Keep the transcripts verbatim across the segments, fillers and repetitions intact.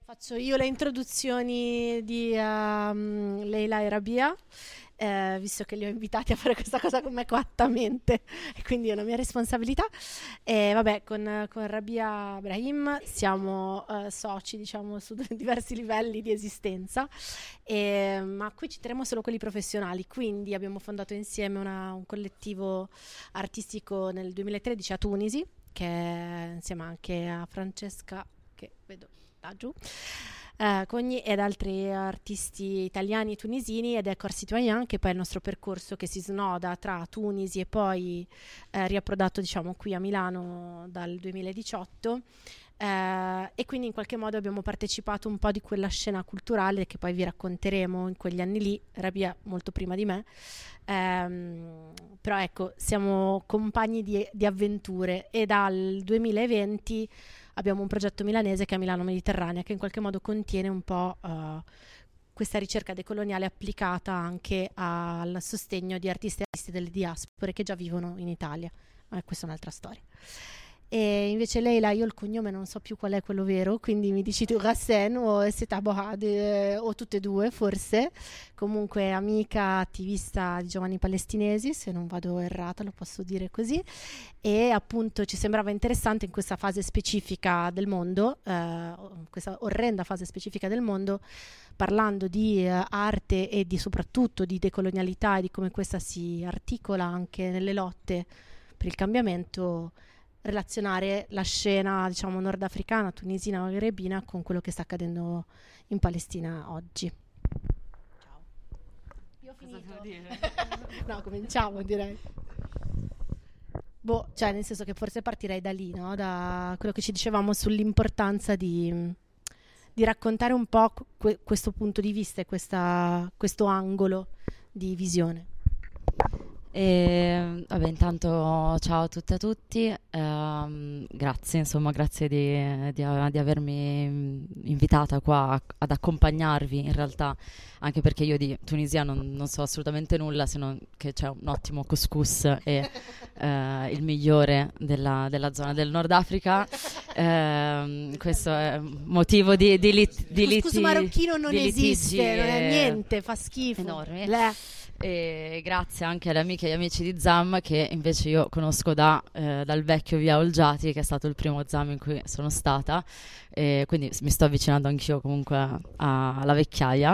Faccio io le introduzioni di um, Leila e Rabia, eh, visto che li ho invitati a fare questa cosa con me coattamente e quindi è una mia responsabilità. E vabbè, con, con Rabia Brahim siamo uh, soci, diciamo, su diversi livelli di esistenza, e, ma qui citeremo solo quelli professionali. Quindi abbiamo fondato insieme una, un collettivo artistico nel duemilatredici a Tunisi, che è insieme anche a Francesca, che vedo da giù, eh, Cogni, ed altri artisti italiani e tunisini, ed è Corsi Citoyen, che poi è il nostro percorso che si snoda tra Tunisi e poi eh, riapprodato, diciamo, qui a Milano dal duemiladiciotto, eh, e quindi in qualche modo abbiamo partecipato un po' di quella scena culturale che poi vi racconteremo in quegli anni lì, Rabia molto prima di me. Um, però ecco, siamo compagni di, di avventure, e dal duemilaventi abbiamo un progetto milanese che è Milano Mediterranea, che in qualche modo contiene un po' uh, questa ricerca decoloniale applicata anche al sostegno di artisti e artisti delle diaspore che già vivono in Italia, ma questa è un'altra storia. E invece Leila, io il cognome non so più qual è quello vero, quindi mi dici tu Rassen o Seta Bohad, eh, o tutte e due forse. Comunque amica attivista di Giovani Palestinesi, se non vado errata lo posso dire così, e appunto ci sembrava interessante in questa fase specifica del mondo, eh, questa orrenda fase specifica del mondo, parlando di eh, arte e di soprattutto di decolonialità e di come questa si articola anche nelle lotte per il cambiamento, relazionare la scena, diciamo, nordafricana, tunisina, magrebina con quello che sta accadendo in Palestina oggi. Ciao. Io ho finito. Cosa devo dire? No, cominciamo, direi. Boh, cioè nel senso che forse partirei da lì, no? Da quello che ci dicevamo sull'importanza di, di raccontare un po' que- questo punto di vista e questa, questo angolo di visione. E, vabbè, intanto ciao a tutte e a tutti, ehm, grazie, insomma, grazie di, di, di avermi invitata qua ad accompagnarvi, in realtà, anche perché io di Tunisia non, non so assolutamente nulla, se non che c'è un ottimo couscous e eh, il migliore della, della zona del Nord Africa. Eh, questo è motivo di, di, lit, di liti, couscous marocchino non di esiste, non è niente, fa schifo. Enormi. Bleh. E grazie anche alle amiche e agli amici di Zam, che invece io conosco da, eh, dal vecchio Via Olgiati, che è stato il primo Zam in cui sono stata, e quindi mi sto avvicinando anch'io comunque a, a, alla vecchiaia.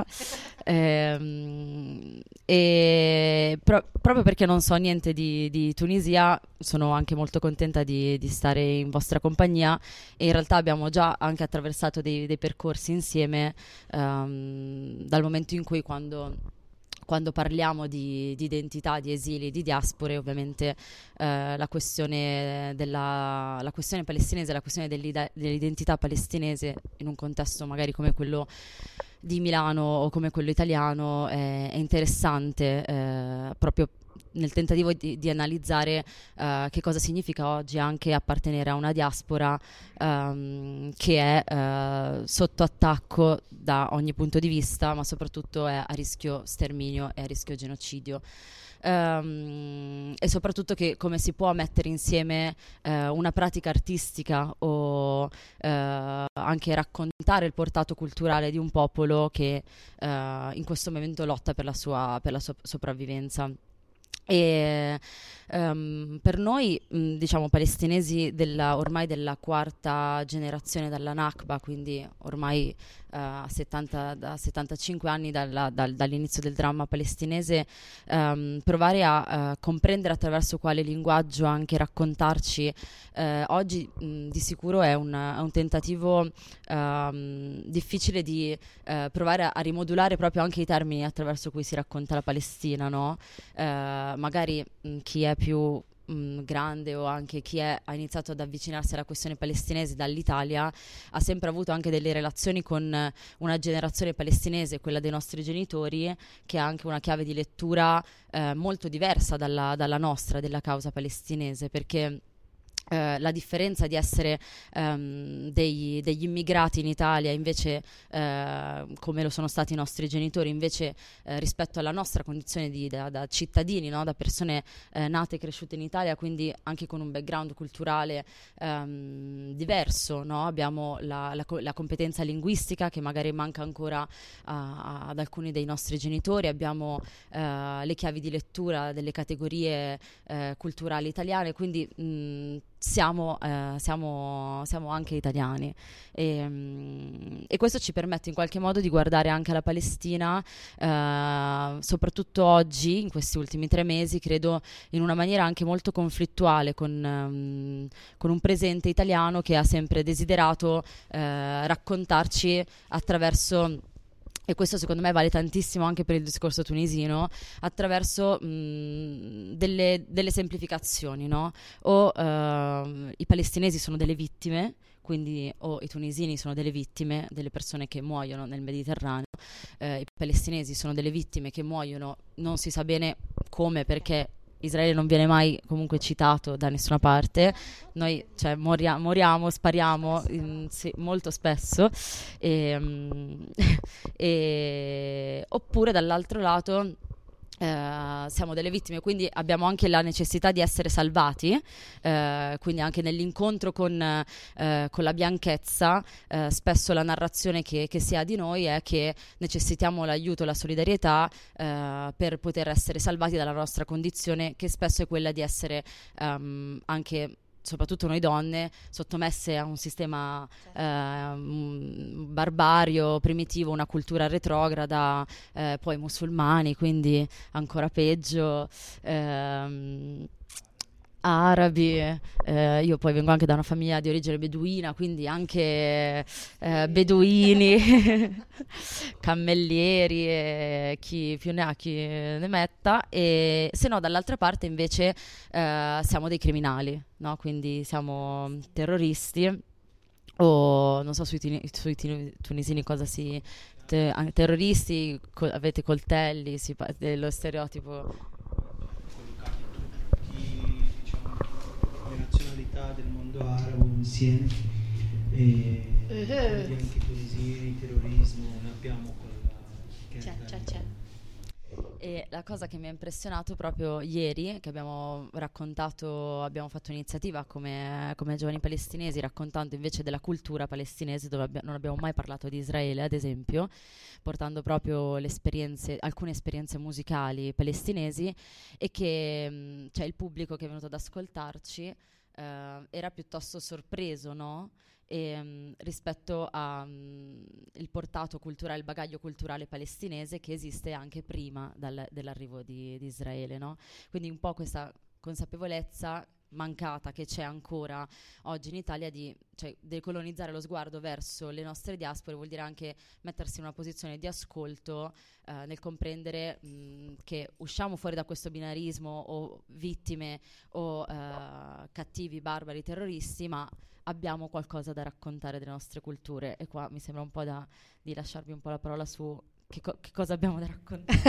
E, e pro, proprio perché non so niente di, di Tunisia, sono anche molto contenta di, di stare in vostra compagnia, e in realtà abbiamo già anche attraversato dei, dei percorsi insieme, um, dal momento in cui quando... quando parliamo di, di identità, di esili, di diaspore, ovviamente eh, la questione della la questione palestinese, la questione dell'identità palestinese in un contesto magari come quello di Milano o come quello italiano è, è interessante, eh, proprio nel tentativo di, di analizzare uh, che cosa significa oggi anche appartenere a una diaspora um, che è uh, sotto attacco da ogni punto di vista, ma soprattutto è a rischio sterminio e a rischio genocidio. Um, e soprattutto che come si può mettere insieme uh, una pratica artistica o uh, anche raccontare il portato culturale di un popolo che uh, in questo momento lotta per la sua, per la sua sopravvivenza. E um, per noi, mh, diciamo, palestinesi della, ormai della quarta generazione dalla Nakba, quindi ormai uh, settanta, da settantacinque anni dalla, dal, dall'inizio del dramma palestinese, um, provare a uh, comprendere attraverso quale linguaggio anche raccontarci uh, oggi mh, di sicuro è un, è un tentativo um, difficile di uh, provare a, a rimodulare proprio anche i termini attraverso cui si racconta la Palestina, no? Uh, magari mh, chi è più mh, grande o anche chi è, ha iniziato ad avvicinarsi alla questione palestinese dall'Italia ha sempre avuto anche delle relazioni con una generazione palestinese, quella dei nostri genitori, che ha anche una chiave di lettura eh, molto diversa dalla, dalla nostra, della causa palestinese, perché Uh, la differenza di essere um, dei, degli immigrati in Italia invece uh, come lo sono stati i nostri genitori invece uh, rispetto alla nostra condizione di, da, da cittadini, no? Da persone uh, nate e cresciute in Italia, quindi anche con un background culturale um, diverso, no? Abbiamo la, la, la competenza linguistica che magari manca ancora uh, ad alcuni dei nostri genitori, abbiamo uh, le chiavi di lettura delle categorie uh, culturali italiane, quindi mh, Siamo, eh, siamo, siamo anche italiani e, mm, e questo ci permette in qualche modo di guardare anche alla Palestina, eh, soprattutto oggi, in questi ultimi tre mesi, credo in una maniera anche molto conflittuale con, um, con un presente italiano che ha sempre desiderato eh, raccontarci attraverso, e questo secondo me vale tantissimo anche per il discorso tunisino, attraverso mh, delle, delle semplificazioni, no? O uh, i palestinesi sono delle vittime, quindi o i tunisini sono delle vittime, delle persone che muoiono nel Mediterraneo, uh, i palestinesi sono delle vittime che muoiono, non si sa bene come, perché Israele non viene mai comunque citato da nessuna parte, noi cioè, moria- moriamo, spariamo in, sì, molto spesso, e, um, e, oppure dall'altro lato Uh, siamo delle vittime, quindi abbiamo anche la necessità di essere salvati, uh, quindi anche nell'incontro con, uh, con la bianchezza uh, spesso la narrazione che, che si ha di noi è che necessitiamo l'aiuto, la solidarietà uh, per poter essere salvati dalla nostra condizione, che spesso è quella di essere um, anche, soprattutto noi donne, sottomesse a un sistema eh, barbario, primitivo, una cultura retrograda, eh, poi musulmani, quindi ancora peggio, ehm, arabi, eh, io poi vengo anche da una famiglia di origine beduina, quindi anche eh, beduini, cammellieri, e chi più ne ha chi ne metta, e se no dall'altra parte invece eh, siamo dei criminali, no? Quindi siamo terroristi, o non so sui, tini, sui tini, tunisini cosa si... Te, terroristi, co- avete coltelli, si, lo stereotipo... nazionalità del mondo arabo insieme e uh-huh. Anche tunisini, terrorismo, ne abbiamo quella che c'è, c'è, c'è. E la cosa che mi ha impressionato proprio ieri, che abbiamo raccontato, abbiamo fatto un'iniziativa come, come giovani palestinesi, raccontando invece della cultura palestinese, dove abbia, non abbiamo mai parlato di Israele, ad esempio, portando proprio le esperienze, alcune esperienze musicali palestinesi, e che mh, cioè il pubblico che è venuto ad ascoltarci eh, era piuttosto sorpreso, no? E, um, rispetto al um, portato culturale, il bagaglio culturale palestinese che esiste anche prima dal, dell'arrivo di, di Israele, no? Quindi un po' questa consapevolezza mancata che c'è ancora oggi in Italia di, cioè, decolonizzare lo sguardo verso le nostre diaspore vuol dire anche mettersi in una posizione di ascolto eh, nel comprendere mh, che usciamo fuori da questo binarismo o vittime o eh, cattivi, barbari, terroristi, ma abbiamo qualcosa da raccontare delle nostre culture. E qua mi sembra un po' da, di lasciarvi un po' la parola su che, co- che cosa abbiamo da raccontare.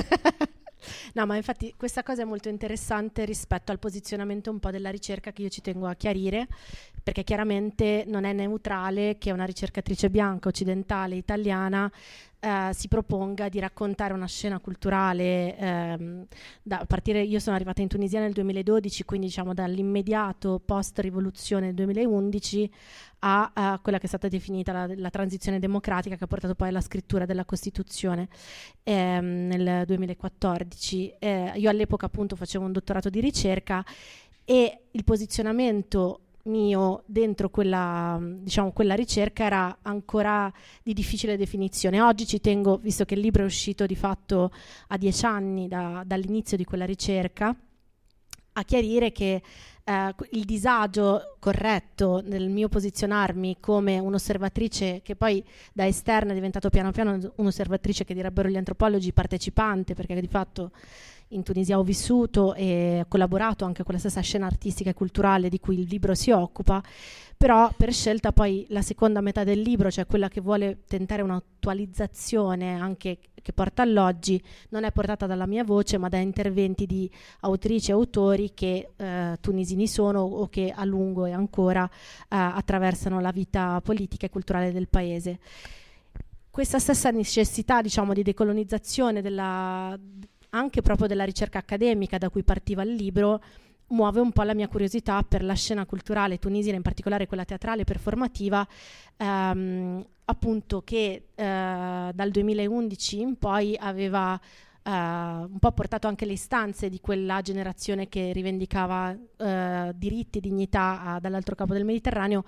No, ma infatti questa cosa è molto interessante rispetto al posizionamento un po' della ricerca, che io ci tengo a chiarire, perché chiaramente non è neutrale che una ricercatrice bianca, occidentale, italiana eh, si proponga di raccontare una scena culturale ehm, da, a partire, io sono arrivata in Tunisia nel duemiladodici, quindi diciamo dall'immediato post rivoluzione del duemilaundici a, a quella che è stata definita la, la transizione democratica, che ha portato poi alla scrittura della Costituzione ehm, nel duemilaquattordici. Eh, io all'epoca appunto facevo un dottorato di ricerca e il posizionamento mio dentro quella, diciamo, quella ricerca era ancora di difficile definizione. Oggi ci tengo, visto che il libro è uscito di fatto a dieci anni da, dall'inizio di quella ricerca, a chiarire che eh, il disagio corretto nel mio posizionarmi come un'osservatrice, che poi da esterna è diventato piano piano un'osservatrice che direbbero gli antropologi partecipante, perché di fatto in Tunisia ho vissuto e ho collaborato anche con la stessa scena artistica e culturale di cui il libro si occupa, però per scelta poi la seconda metà del libro, cioè quella che vuole tentare un'attualizzazione anche che porta all'oggi non è portata dalla mia voce, ma da interventi di autrici e autori che eh, tunisini sono o che a lungo e ancora eh, attraversano la vita politica e culturale del paese. Questa stessa necessità, diciamo, di decolonizzazione della, anche proprio della ricerca accademica da cui partiva il libro, muove un po' la mia curiosità per la scena culturale tunisina, in particolare quella teatrale performativa, ehm, appunto che eh, dal duemilaundici in poi aveva eh, un po' portato anche le istanze di quella generazione che rivendicava eh, diritti e dignità a, dall'altro capo del Mediterraneo,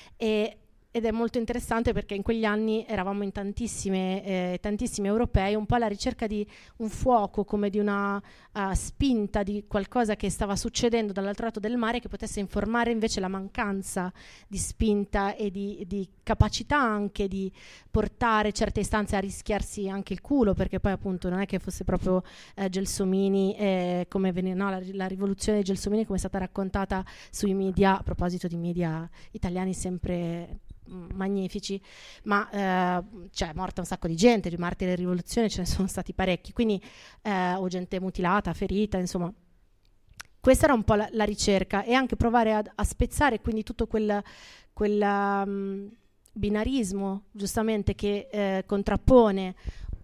e ed è molto interessante perché in quegli anni eravamo in tantissime, eh, tantissimi europei, un po' alla ricerca di un fuoco, come di una uh, spinta di qualcosa che stava succedendo dall'altro lato del mare, che potesse informare invece la mancanza di spinta e di, di capacità anche di portare certe istanze a rischiarsi anche il culo, perché poi appunto non è che fosse proprio eh, Gelsomini, eh, come venne, no, la, la rivoluzione di Gelsomini come è stata raccontata sui media, a proposito di media italiani sempre magnifici, ma eh, cioè, è morta un sacco di gente, di martiri della rivoluzione ce ne sono stati parecchi, quindi eh, o gente mutilata, ferita, insomma. Questa era un po' la, la ricerca, e anche provare a, a spezzare quindi tutto quel, quel um, binarismo, giustamente, che eh, contrappone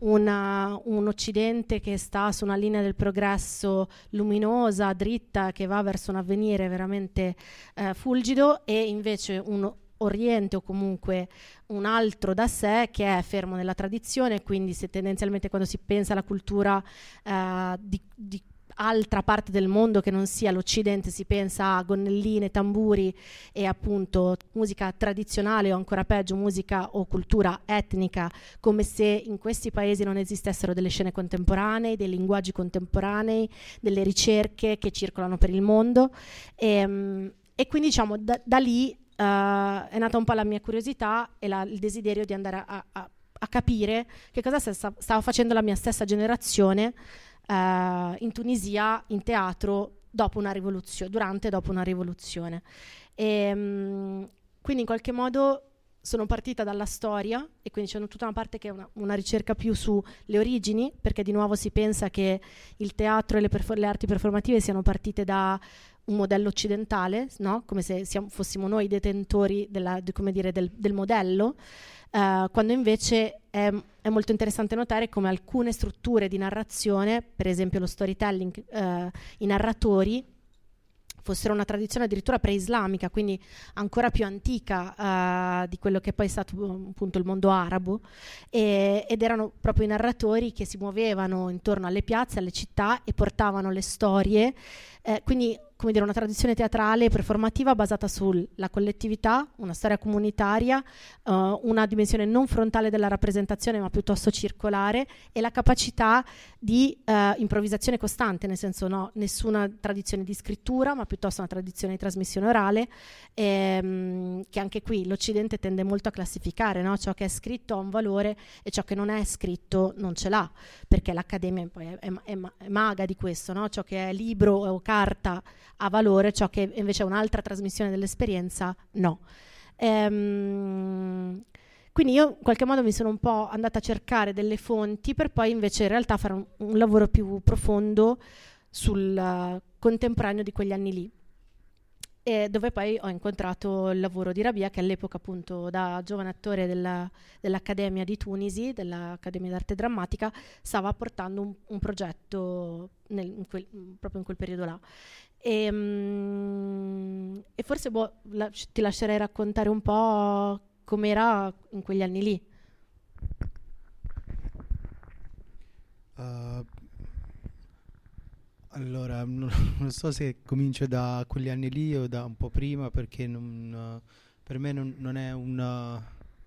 Una, un Occidente che sta su una linea del progresso luminosa, dritta, che va verso un avvenire veramente eh, fulgido, e invece un Oriente, o comunque un altro da sé, che è fermo nella tradizione. Quindi se tendenzialmente quando si pensa alla cultura eh, di, di altra parte del mondo che non sia l'Occidente, si pensa a gonnelline, tamburi e appunto musica tradizionale, o ancora peggio musica o cultura etnica, come se in questi paesi non esistessero delle scene contemporanee, dei linguaggi contemporanei, delle ricerche che circolano per il mondo, e, e quindi diciamo da, da lì Uh, è nata un po' la mia curiosità e la, il desiderio di andare a, a, a capire che cosa sta, stava facendo la mia stessa generazione uh, in Tunisia, in teatro, dopo una rivoluzione, durante e dopo una rivoluzione. E, um, quindi in qualche modo sono partita dalla storia, e quindi c'è tutta una parte che è una, una ricerca più sulle origini, perché di nuovo si pensa che il teatro e le, perfor- le arti performative siano partite da un modello occidentale, no? Come se siamo, fossimo noi detentori della, di, come dire, del, del modello, uh, quando invece è, è molto interessante notare come alcune strutture di narrazione, per esempio lo storytelling, uh, i narratori, fossero una tradizione addirittura pre-islamica, quindi ancora più antica uh, di quello che poi è stato appunto il mondo arabo, e, ed erano proprio i narratori che si muovevano intorno alle piazze, alle città, e portavano le storie, eh, quindi come dire una tradizione teatrale performativa basata sulla collettività, una storia comunitaria, uh, una dimensione non frontale della rappresentazione ma piuttosto circolare, e la capacità di uh, improvvisazione costante, nel senso no, nessuna tradizione di scrittura ma piuttosto una tradizione di trasmissione orale, ehm, che anche qui l'Occidente tende molto a classificare, no? Ciò che è scritto ha un valore e ciò che non è scritto non ce l'ha, perché l'accademia poi è, è, è, è maga di questo, no? Ciò che è libro o carta ha valore, ciò che invece è un'altra trasmissione dell'esperienza no. Ehm, quindi io in qualche modo mi sono un po' andata a cercare delle fonti per poi invece in realtà fare un, un lavoro più profondo sul uh, contemporaneo di quegli anni lì, e dove poi ho incontrato il lavoro di Rabia, che all'epoca appunto da giovane attore della, dell'Accademia di Tunisi, dell'Accademia d'Arte Drammatica, stava portando un, un progetto nel, in quel, proprio in quel periodo là. E, um, e forse boh, la, ti lascerei raccontare un po' com'era in quegli anni lì. Uh, allora, non, non so se comincio da quegli anni lì o da un po' prima, perché non, per me non, non è una...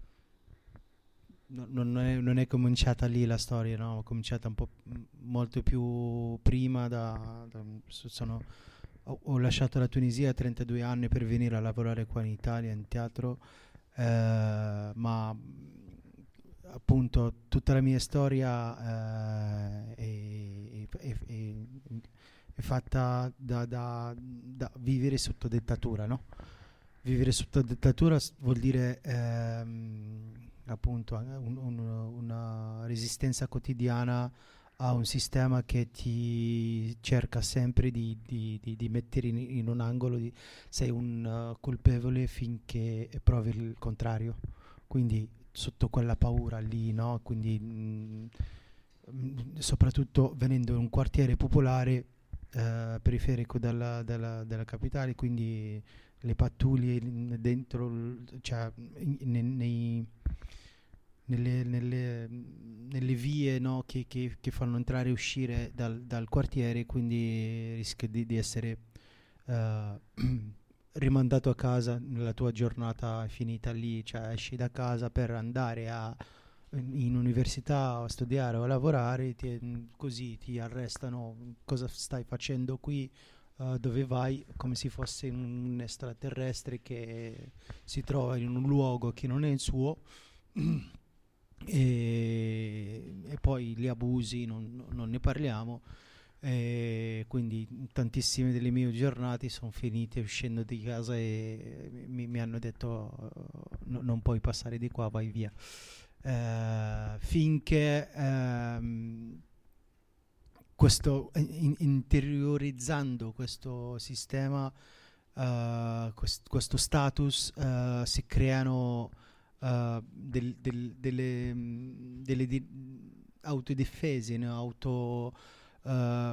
Non, non, è, non è cominciata lì la storia, no? È cominciata un po' molto più prima. Da, da, sono, ho, ho lasciato la Tunisia a trentadue anni per venire a lavorare qua in Italia in teatro, eh, ma appunto tutta la mia storia eh, è, è, è, è fatta da, da, da vivere sotto dettatura, no? Vivere sotto dettatura vuol dire ehm, appunto un, un, una resistenza quotidiana a un sistema che ti cerca sempre di, di, di, di mettere in, in un angolo, di, sei un uh, colpevole finché provi il contrario, quindi sotto quella paura lì, no? Quindi mh, mh, soprattutto venendo in un quartiere popolare uh, periferico della, della, della capitale, quindi le pattuglie dentro, cioè in, nei, nei Nelle, nelle, nelle vie, no, che, che, che fanno entrare e uscire dal, dal quartiere, quindi rischia di, di essere uh, rimandato a casa, la tua giornata è finita lì, cioè esci da casa per andare a, in università a studiare o a lavorare, ti, così ti arrestano, cosa stai facendo qui, uh, dove vai, come se fosse un extraterrestre che si trova in un luogo che non è il suo. E, e poi gli abusi non, non ne parliamo, e quindi tantissime delle mie giornate sono finite uscendo di casa e mi, mi hanno detto uh, no, non puoi passare di qua, vai via, uh, finché um, questo in, interiorizzando questo sistema, uh, quest, questo status, uh, si creano Uh, del, del, delle, mh, delle di- autodifese, no? auto uh,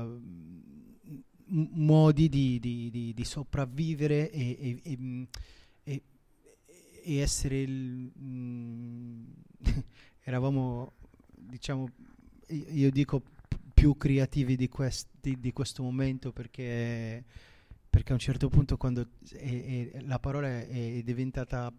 m- modi di, di, di, di sopravvivere e, e, e, mh, e, e essere il, mh, eravamo, diciamo, io dico p- più creativi di, quest, di, di questo momento, perché perché a un certo punto, quando è, è, la parola è, è diventata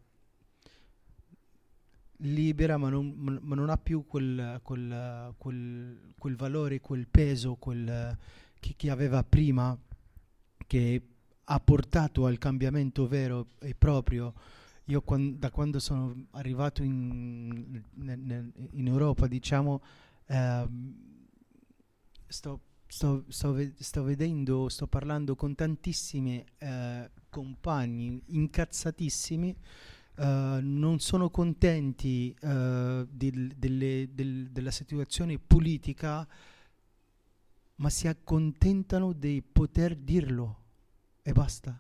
libera, ma non, ma non ha più quel, quel, quel, quel valore, quel peso, quel che, che aveva prima, che ha portato al cambiamento vero e proprio. Io quando, da quando sono arrivato in, in, in Europa, diciamo, ehm, sto, sto, sto, ve- sto vedendo, sto parlando con tantissimi eh, compagni incazzatissimi. Uh, non sono contenti uh, del, delle, del, della situazione politica, ma si accontentano di poter dirlo e basta.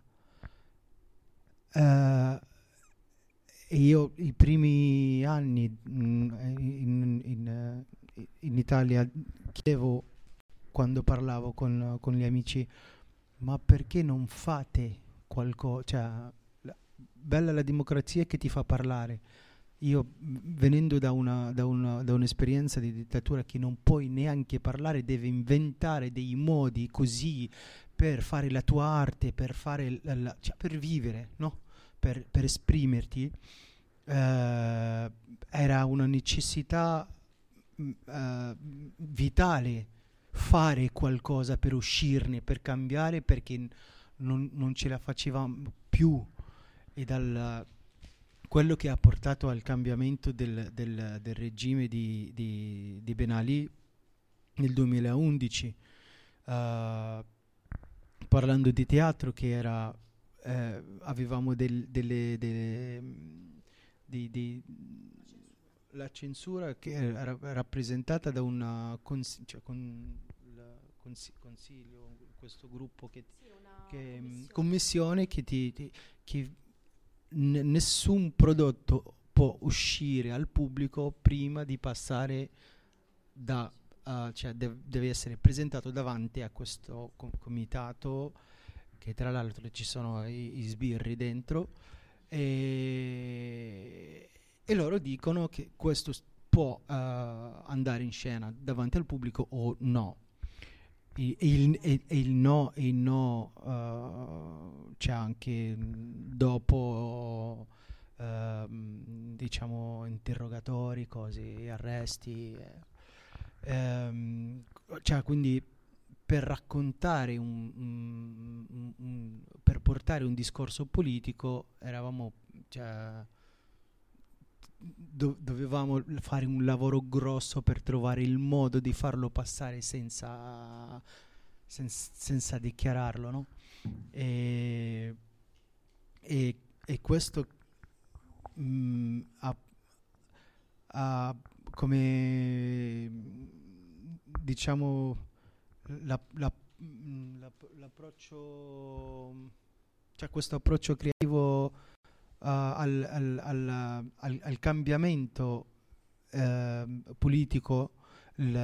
Uh, e io i primi anni mh, in, in, uh, in Italia chiedevo, quando parlavo con, con gli amici, ma perché non fate qualcosa? Cioè, bella la democrazia che ti fa parlare. Io, venendo da, una, da, una, da un'esperienza di dittatura, che non puoi neanche parlare, devi inventare dei modi così per fare la tua arte, per fare la, la, cioè per vivere, no? Per, per esprimerti. Eh, era una necessità mh, uh, vitale fare qualcosa per uscirne, per cambiare, perché n- non, non ce la facevamo più. E dal quello che ha portato al cambiamento del, del, del regime di, di, di Ben Ali nel duemilaundici, uh, parlando di teatro, che era eh, avevamo del, delle, delle di, di, la censura che era rappresentata da una cons- cioè con il cons- consiglio, questo gruppo che, sì, che commissione. commissione che ti, ti che N- nessun prodotto può uscire al pubblico prima di passare da uh, cioè dev- deve essere presentato davanti a questo com- comitato, che tra l'altro ci sono i, i sbirri dentro, e, e loro dicono che questo s- può uh, andare in scena davanti al pubblico o no. E, e il, e, e il no, e il no uh, c'è anche mh, dopo uh, mh, diciamo interrogatori, cose, arresti, eh. Ehm, cioè, quindi per raccontare un, un, un, un per portare un discorso politico eravamo, cioè, Do- dovevamo fare un lavoro grosso per trovare il modo di farlo passare senza, sens- senza dichiararlo, no? E, e, e questo mh, ha, uh, come diciamo la, la, la, l'approccio, cioè questo approccio creativo uh, al, al, al, al, al cambiamento uh, politico l,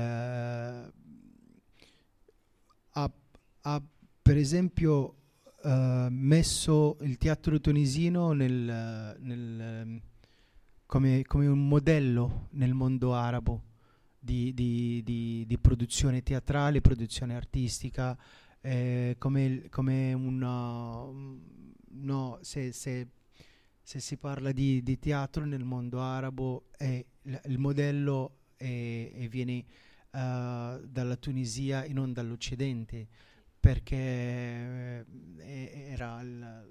ha, ha per esempio uh, messo il teatro tunisino nel, nel, come, come un modello nel mondo arabo di, di, di, di produzione teatrale, produzione artistica, eh, come, come una, no, se, se, se si parla di, di teatro nel mondo arabo, è, l, il modello è, è viene uh, dalla Tunisia e non dall'Occidente, perché eh, era il,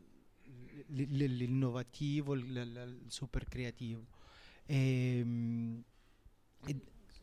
l, l'innovativo, il, il super creativo. E, e,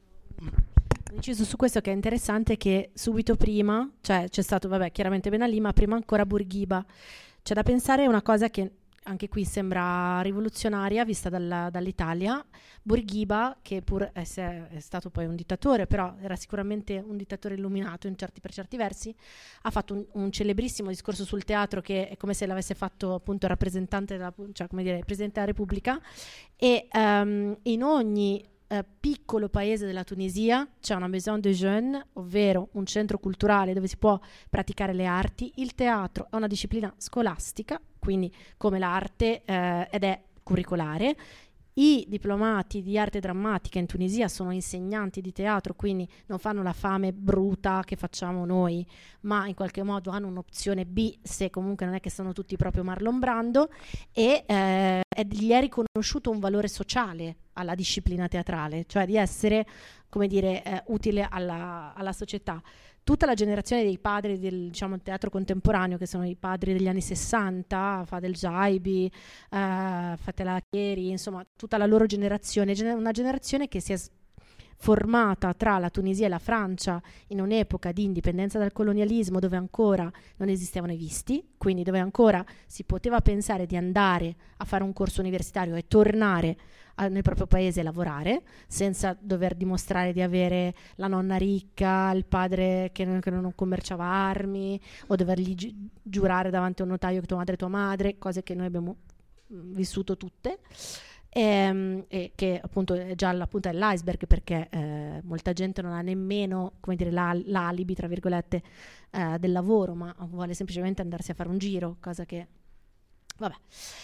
Inciso su questo che è interessante, che subito prima, cioè c'è stato, vabbè, chiaramente Ben Ali, ma prima ancora Bourguiba. C'è da pensare una cosa che anche qui sembra rivoluzionaria vista dalla, dall'Italia. Bourguiba, che pur è, è stato poi un dittatore, però era sicuramente un dittatore illuminato in certi, per certi versi, ha fatto un, un celebrissimo discorso sul teatro che è come se l'avesse fatto appunto rappresentante della, cioè come dire, Presidente della Repubblica, e um, in ogni Uh, piccolo paese della Tunisia c'è una maison de jeunes, ovvero un centro culturale dove si può praticare le arti. Il teatro è una disciplina scolastica, quindi come l'arte, uh, ed è curricolare. I diplomati di arte drammatica in Tunisia sono insegnanti di teatro, quindi non fanno la fame bruta che facciamo noi, ma in qualche modo hanno un'opzione B, se comunque non è che sono tutti proprio Marlon Brando, e eh, gli è riconosciuto un valore sociale alla disciplina teatrale, cioè di essere, come dire, eh, utile alla, alla società. Tutta la generazione dei padri del, diciamo, teatro contemporaneo, che sono i padri degli anni sessanta, Fadel Jaibi, uh, Fatela Chieri, insomma tutta la loro generazione, una generazione che si è formata tra la Tunisia e la Francia in un'epoca di indipendenza dal colonialismo, dove ancora non esistevano i visti, quindi dove ancora si poteva pensare di andare a fare un corso universitario e tornare a, nel proprio paese a lavorare senza dover dimostrare di avere la nonna ricca, il padre che non, che non commerciava armi, o dovergli gi- giurare davanti a un notaio che tua madre è tua madre, cose che noi abbiamo mh, vissuto tutte. E, e che appunto è già la punta dell'iceberg, perché eh, molta gente non ha nemmeno, come dire, la, l'alibi tra virgolette eh, del lavoro, ma vuole semplicemente andarsi a fare un giro, cosa che vabbè.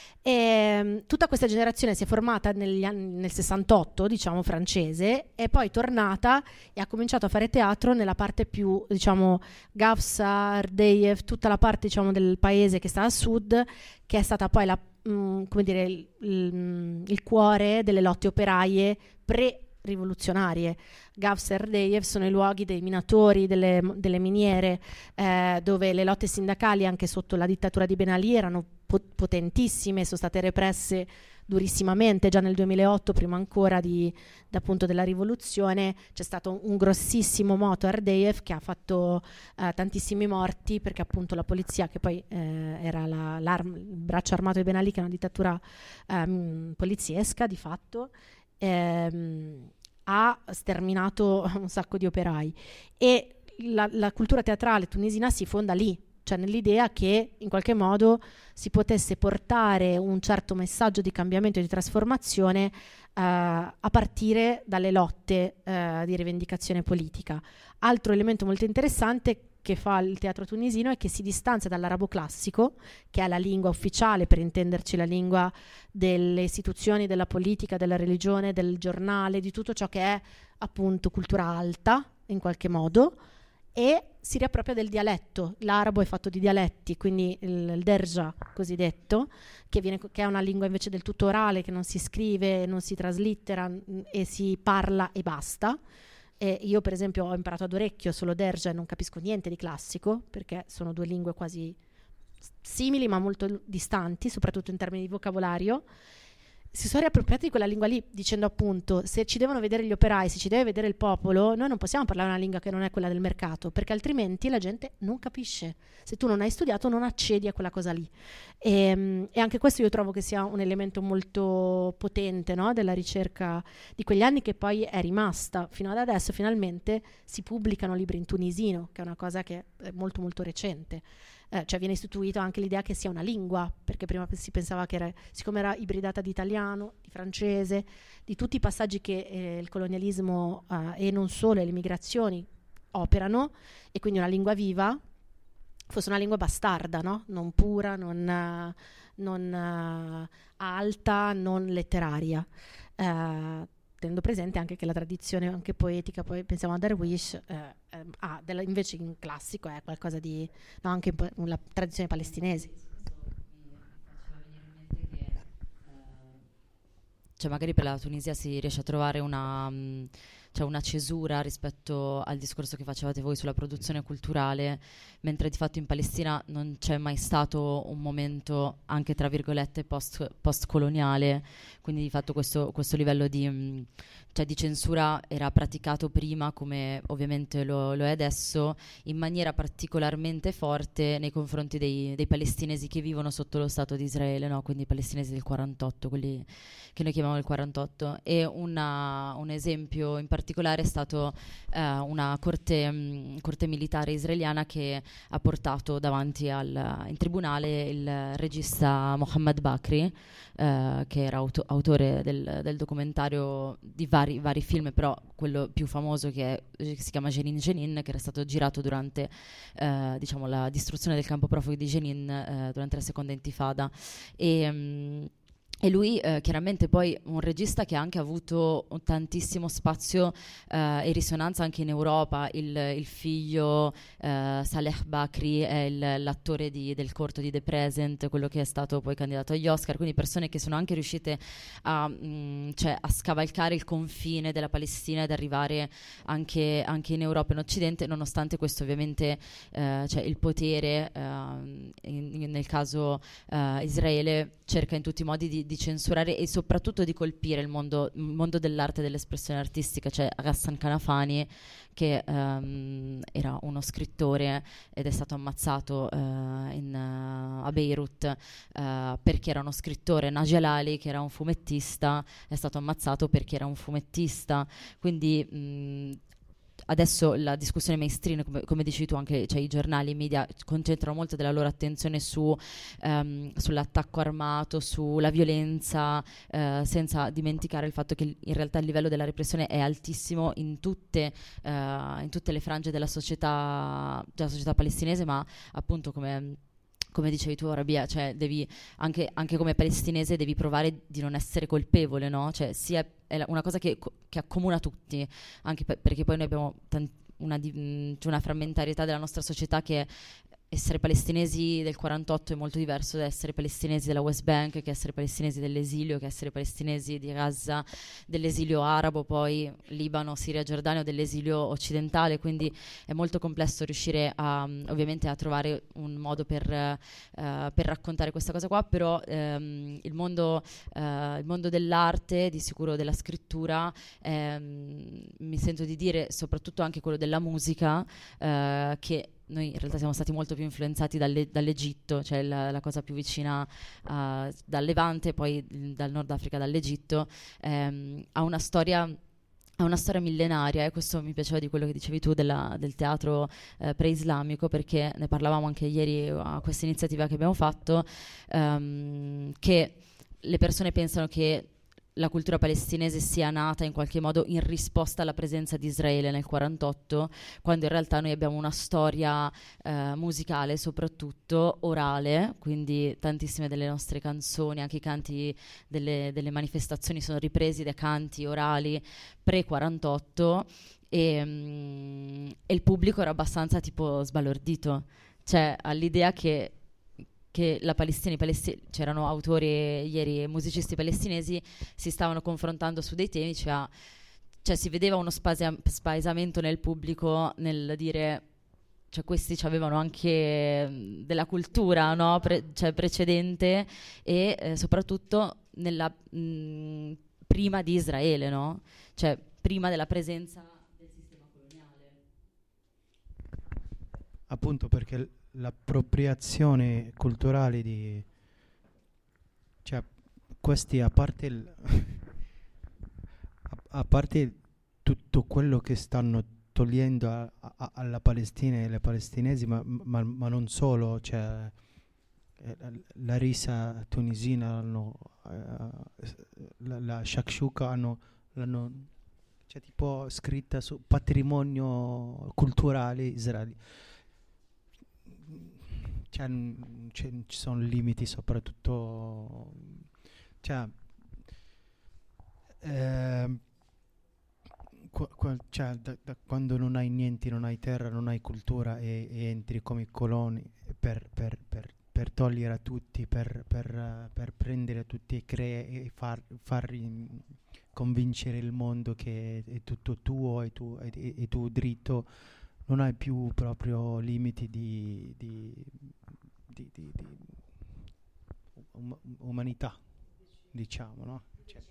E, tutta questa generazione si è formata negli anni, nel sessantotto, diciamo, francese, e poi tornata e ha cominciato a fare teatro nella parte più, diciamo, Gafsa, Ardeyev, tutta la parte, diciamo, del paese che sta a sud, che è stata poi la, mh, come dire, il, il, il cuore delle lotte operaie pre-rivoluzionarie. Gafsa e Ardeyev sono i luoghi dei minatori, delle, delle miniere, eh, dove le lotte sindacali anche sotto la dittatura di Ben Ali erano potentissime, sono state represse durissimamente già nel duemilaotto, prima ancora di, appunto, della rivoluzione. C'è stato un grossissimo moto Ardeyev che ha fatto eh, tantissimi morti, perché appunto la polizia, che poi eh, era la, il braccio armato di Ben Ali, che è una dittatura ehm, poliziesca di fatto, ehm, ha sterminato un sacco di operai, e la, la cultura teatrale tunisina si fonda lì, cioè nell'idea che in qualche modo si potesse portare un certo messaggio di cambiamento e di trasformazione eh, a partire dalle lotte eh, di rivendicazione politica. Altro elemento molto interessante che fa il teatro tunisino è che si distanzia dall'arabo classico, che è la lingua ufficiale, per intenderci la lingua delle istituzioni, della politica, della religione, del giornale, di tutto ciò che è appunto cultura alta in qualche modo, e si riappropria del dialetto. L'arabo è fatto di dialetti, quindi il, il derja cosiddetto, che, viene, che è una lingua invece del tutto orale, che non si scrive, non si traslittera mh, e si parla e basta. E io per esempio ho imparato ad orecchio solo derja e non capisco niente di classico, perché sono due lingue quasi simili ma molto distanti, soprattutto in termini di vocabolario. si sono riappropriati di quella lingua lì, dicendo appunto, se ci devono vedere gli operai, se ci deve vedere il popolo, noi non possiamo parlare una lingua che non è quella del mercato, perché altrimenti la gente non capisce. Se tu non hai studiato non accedi a quella cosa lì. E, e anche questo io trovo che sia un elemento molto potente, no? Della ricerca di quegli anni, che poi è rimasta fino ad adesso. Finalmente si pubblicano libri in tunisino, che è una cosa che è molto molto recente. Eh, cioè viene istituito anche l'idea che sia una lingua, perché prima si pensava che era, siccome era ibridata di italiano, di francese, di tutti i passaggi che eh, il colonialismo eh, e non solo, e le migrazioni operano, e quindi una lingua viva fosse una lingua bastarda, no? Non pura, non, uh, non uh, alta, non letteraria. Uh, tenendo presente anche che la tradizione anche poetica, poi pensiamo a Darwish, eh, eh, ah, della, invece in classico è qualcosa di, no, anche la tradizione palestinese. Cioè magari per la Tunisia si riesce a trovare una, mh, cioè una cesura rispetto al discorso che facevate voi sulla produzione culturale, mentre di fatto in Palestina non c'è mai stato un momento, anche tra virgolette, post, post-coloniale, quindi di fatto questo, questo livello di, mh, cioè di censura era praticato prima, come ovviamente lo, lo è adesso, in maniera particolarmente forte nei confronti dei, dei palestinesi che vivono sotto lo Stato di Israele, no? Quindi i palestinesi del quarantotto, quelli che noi chiamiamo il quarantotto. E una, un esempio in particolare è stato eh, una corte, mh, corte militare israeliana che ha portato davanti al, in tribunale il regista Mohammed Bakri, eh, che era auto- autore del, del documentario di vari, vari film, però quello più famoso che, è, che si chiama Jenin Jenin, che era stato girato durante eh, diciamo la distruzione del campo profughi di Jenin eh, durante la seconda intifada. E mh, E lui eh, chiaramente poi un regista che ha anche avuto tantissimo spazio eh, e risonanza anche in Europa. Il, il figlio eh, Saleh Bakri è il, l'attore di, del corto di The Present, quello che è stato poi candidato agli Oscar, quindi persone che sono anche riuscite a, mh, cioè, a scavalcare il confine della Palestina ed arrivare anche, anche in Europa e in Occidente, nonostante questo ovviamente eh, cioè il potere eh, in, nel caso eh, Israele cerca in tutti i modi di di censurare e soprattutto di colpire il mondo, il mondo dell'arte e dell'espressione artistica. C'è Ghassan Kanafani, che um, era uno scrittore ed è stato ammazzato uh, in, uh, a Beirut uh, perché era uno scrittore. Naji Alali, che era un fumettista, è stato ammazzato perché era un fumettista. Quindi mh, adesso la discussione mainstream, come, come dici tu, anche cioè, i giornali, i media concentrano molto della loro attenzione su, um, sull'attacco armato, sulla violenza, uh, senza dimenticare il fatto che in realtà il livello della repressione è altissimo in tutte, uh, in tutte le frange della società, della società palestinese, ma appunto come... come dicevi tu, Rabia, cioè devi anche, anche come palestinese devi provare di non essere colpevole, no? Cioè sia è una cosa che, che accomuna tutti, anche per, perché poi noi abbiamo tant- una, di, cioè una frammentarietà della nostra società che essere palestinesi del quarantotto è molto diverso da essere palestinesi della West Bank, che essere palestinesi dell'esilio, che essere palestinesi di Gaza, dell'esilio arabo, poi Libano, Siria, Giordania, o dell'esilio occidentale. Quindi è molto complesso riuscire a, ovviamente a trovare un modo per, uh, per raccontare questa cosa qua, però um, il, mondo, uh, il mondo dell'arte, di sicuro della scrittura, um, mi sento di dire soprattutto anche quello della musica, uh, che noi in realtà siamo stati molto più influenzati dalle, dall'Egitto, cioè la, la cosa più vicina uh, dal Levante, poi dal Nord Africa, dall'Egitto, ehm, ha una storia ha una storia millenaria, e questo mi piaceva di quello che dicevi tu della, del teatro eh, pre-islamico, perché ne parlavamo anche ieri a questa iniziativa che abbiamo fatto, um, che le persone pensano che la cultura palestinese sia nata in qualche modo in risposta alla presenza di Israele nel quarantotto, quando in realtà noi abbiamo una storia eh, musicale, soprattutto orale, quindi tantissime delle nostre canzoni, anche i canti delle, delle manifestazioni sono ripresi da canti orali pre-quarantotto, e, mm, e il pubblico era abbastanza tipo sbalordito, cioè all'idea che che la Palestina, i palesti- c'erano autori ieri, musicisti palestinesi si stavano confrontando su dei temi, cioè, cioè si vedeva uno spasia- spaesamento nel pubblico nel dire cioè questi avevano anche mh, della cultura, no? Pre- cioè precedente e eh, soprattutto nella, mh, prima di Israele, no? Cioè prima della presenza del sistema coloniale. Appunto perché l- l'appropriazione culturale di, cioè questi, a parte il a, a parte tutto quello che stanno togliendo a- a- alla Palestina e alle palestinesi, ma, ma- ma non solo, cioè eh, la, la risa tunisina, hanno, eh, s- la, la shakshuka hanno, l'hanno cioè, tipo scritta su patrimonio culturale israeliano. Cioè, n- c'è- ci sono limiti, soprattutto, cioè, ehm, qua- qua- cioè, da- da quando non hai niente, non hai terra, non hai cultura e, e entri come coloni per, per- per- per togliere a tutti, per, per, eh, per prendere a tutti e, crea- e far, far in- convincere il mondo che è, è tutto tuo e tu, e, e- e tu dritto, non hai più proprio limiti di, di, di- di- di um- umanità, diciamo, no? Cioè,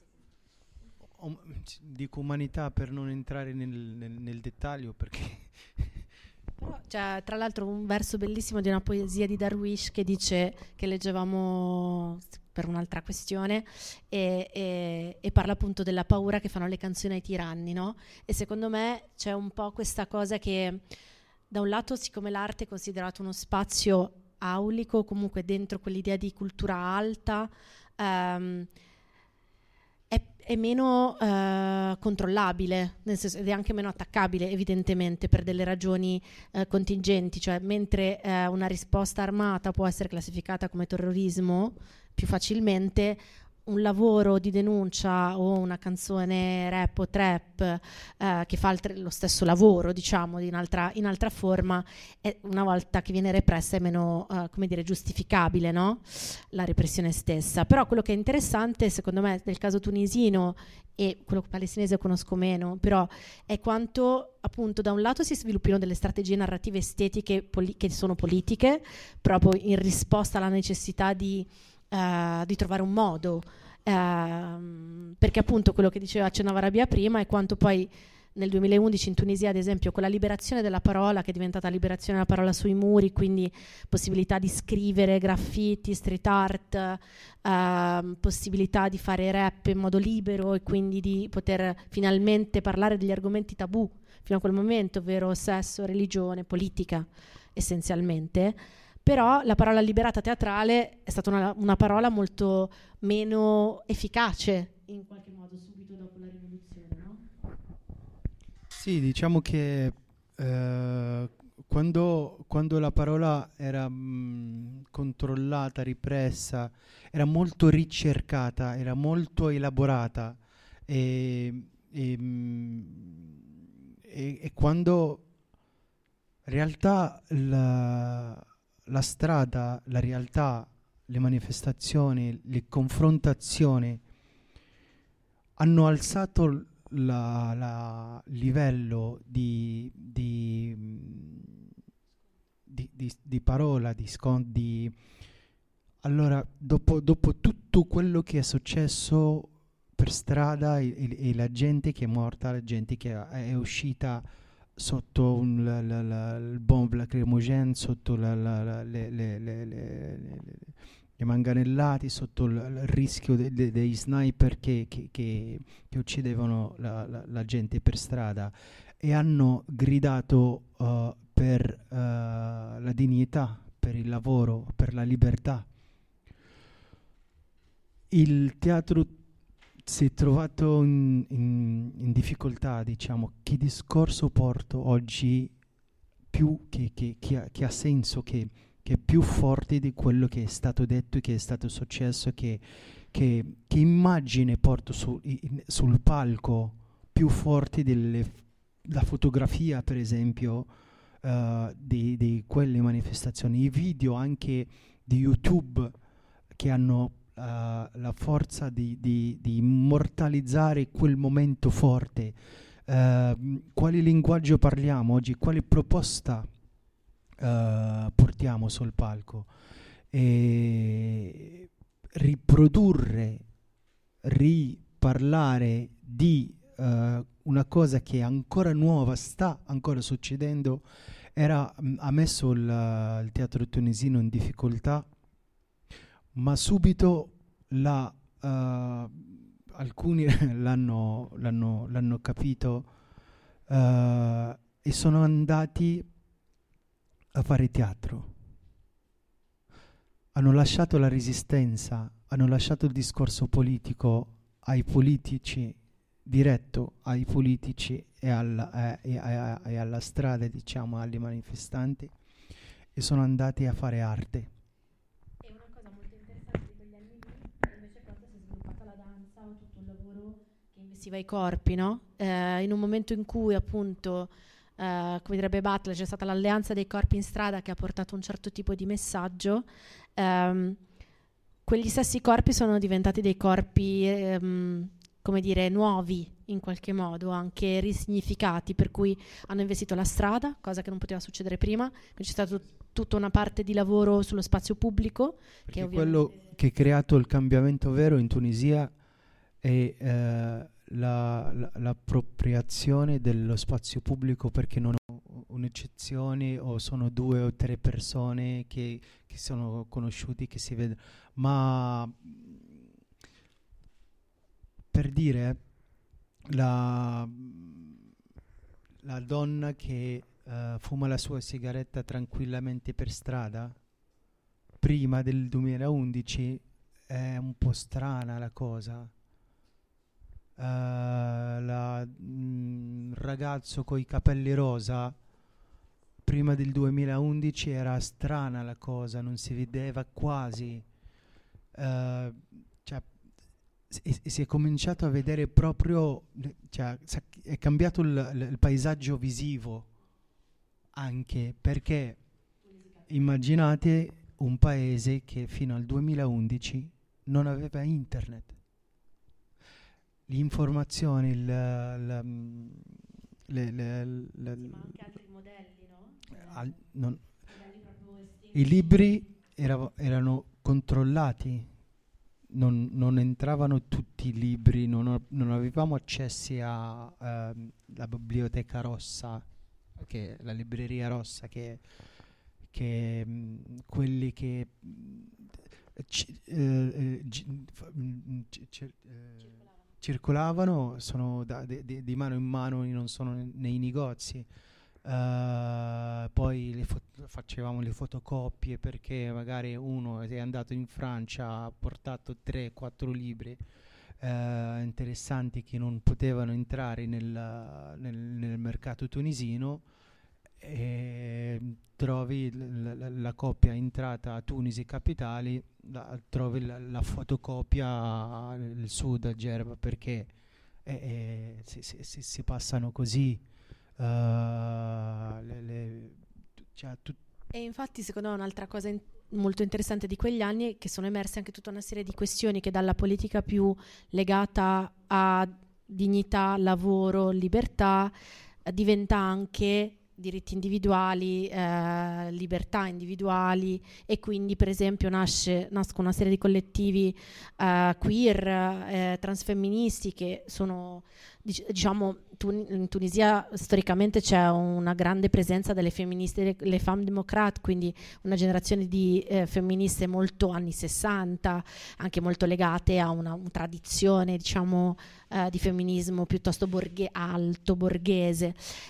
um- c- dico umanità per non entrare nel, nel- nel dettaglio, perché Però c'è tra l'altro un verso bellissimo di una poesia di Darwish che dice, che leggevamo s- per un'altra questione, e, e- e parla appunto della paura che fanno le canzoni ai tiranni, no? E secondo me c'è un po' questa cosa che, da un lato, siccome l'arte è considerato uno spazio aulico, comunque dentro quell'idea di cultura alta, ehm, è, è meno eh, controllabile, nel senso, ed è anche meno attaccabile, evidentemente, per delle ragioni eh, contingenti, cioè mentre eh, una risposta armata può essere classificata come terrorismo più facilmente, un lavoro di denuncia o una canzone rap o trap eh, che fa altre- lo stesso lavoro, diciamo, in altra, in altra forma, è, una volta che viene repressa, è meno, eh, come dire, giustificabile, no? La repressione stessa. Però quello che è interessante, secondo me, del caso tunisino, e quello palestinese conosco meno, però è quanto, appunto, da un lato si sviluppino delle strategie narrative estetiche poli- che sono politiche, proprio in risposta alla necessità di Uh, di trovare un modo, uh, perché appunto quello che diceva accennava Rabia prima è quanto poi nel duemilaundici in Tunisia, ad esempio, con la liberazione della parola, che è diventata liberazione della parola sui muri, quindi possibilità di scrivere graffiti, street art, uh, possibilità di fare rap in modo libero e quindi di poter finalmente parlare degli argomenti tabù fino a quel momento, ovvero sesso, religione, politica, essenzialmente. Però la parola liberata teatrale è stata una, una parola molto meno efficace, in qualche modo, subito dopo la rivoluzione, no? sì, diciamo che eh, quando, quando la parola era mh, controllata, ripressa, era molto ricercata, era molto elaborata, e, e, mh, e- e quando in realtà la, la strada, la realtà, le manifestazioni, le confrontazioni hanno alzato l- la, la livello di, di, mh, di, di- di parola, di, scon- di allora, dopo, dopo tutto quello che è successo per strada, e, e- e la gente che è morta, la gente che è, è uscita sotto un, la, la, la, il bomb lacrimogène, sotto la, la, la- le, le, le, le, le- le manganellati, sotto il, il rischio de- de- dei sniper che, che, che, che uccidevano la, la, la gente per strada, e hanno gridato uh, per uh, la dignità, per il lavoro, per la libertà. Il teatro si è trovato in, in- in difficoltà, diciamo. Che discorso porto oggi più che, che- che ha, che ha senso, che, che è più forte di quello che è stato detto e che è stato successo, che, che, che immagine porto su- i- in- sul palco più forte della fotografia, per esempio, eh, di, di quelle manifestazioni, i video anche di YouTube che hanno uh, la forza di, di, di immortalizzare quel momento forte. Uh, quale linguaggio parliamo oggi? Quale proposta uh, portiamo sul palco, e riprodurre, riparlare di uh, una cosa che è ancora nuova, sta ancora succedendo, era, mh, ha messo il, il teatro tunisino in difficoltà, ma subito la, uh, alcuni l'hanno, l'hanno, l'hanno capito uh, e sono andati a fare teatro. Hanno lasciato la resistenza, hanno lasciato il discorso politico ai politici, diretto ai politici e alla, eh, e, e, e alla strada, diciamo, agli manifestanti, e sono andati a fare arte. E una cosa molto interessante di quegli anni lì, invece quando si è sviluppata la danza o tutto il lavoro che investiva i corpi, no? Eh, in un momento in cui appunto, eh, come direbbe Butler, c'è stata l'alleanza dei corpi in strada che ha portato un certo tipo di messaggio, ehm, quegli stessi corpi sono diventati dei corpi, ehm, come dire, nuovi in qualche modo, anche risignificati, per cui hanno investito la strada, cosa che non poteva succedere prima. Quindi c'è stata tutta una parte di lavoro sullo spazio pubblico. Perché che quello che ha creato il cambiamento vero in Tunisia è eh, la, la, l'appropriazione dello spazio pubblico, perché non è un'eccezione o sono due o tre persone che, che sono conosciuti, che si vedono, ma per dire, la, la donna che uh, fuma la sua sigaretta tranquillamente per strada prima del duemilaundici è un po' strana la cosa. Uh, la, mm, ragazzo con i capelli rosa prima del duemilaundici era strana la cosa, non si vedeva quasi. Uh, cioè, E, e si è cominciato a vedere proprio, cioè, è cambiato il, il, il paesaggio visivo, anche perché immaginate un paese che fino al duemilaundici non aveva internet. L'informazione, il, il, le, le, le, ma anche altri modelli, no? Al, non, Modelli proprio i libri era, erano controllati. Non, non entravano tutti i libri, non, ho, non avevamo accessi alla uh, biblioteca rossa, che la libreria rossa, che, che mh, quelli che c- uh, g- f- mh, c- c- uh, circolavano sono da, de, de, di mano in mano, non sono nei negozi. Uh, poi le fo- facevamo le fotocopie, perché magari uno è andato in Francia, ha portato tre quattro libri uh, interessanti che non potevano entrare nel, nel, nel mercato tunisino, e trovi l- l- la copia entrata a Tunisi capitali, la, trovi la, la fotocopia nel sud, a Gerba, perché eh, eh, si, si, si, si passano così. Uh, le, le, cioè, tut- E infatti secondo me un'altra cosa in- molto interessante di quegli anni è che sono emerse anche tutta una serie di questioni che dalla politica più legata a dignità, lavoro, libertà, eh, diventa anche diritti individuali, eh, libertà individuali, e quindi per esempio nasce, nascono una serie di collettivi eh, queer, eh, transfemministi, che sono, dic- diciamo, Tun- in Tunisia storicamente c'è una grande presenza delle femministe, le, le femme démocrate, quindi una generazione di eh, femministe molto anni sessanta, anche molto legate a una, una tradizione, diciamo, eh, di femminismo piuttosto borghe- alto, borghese.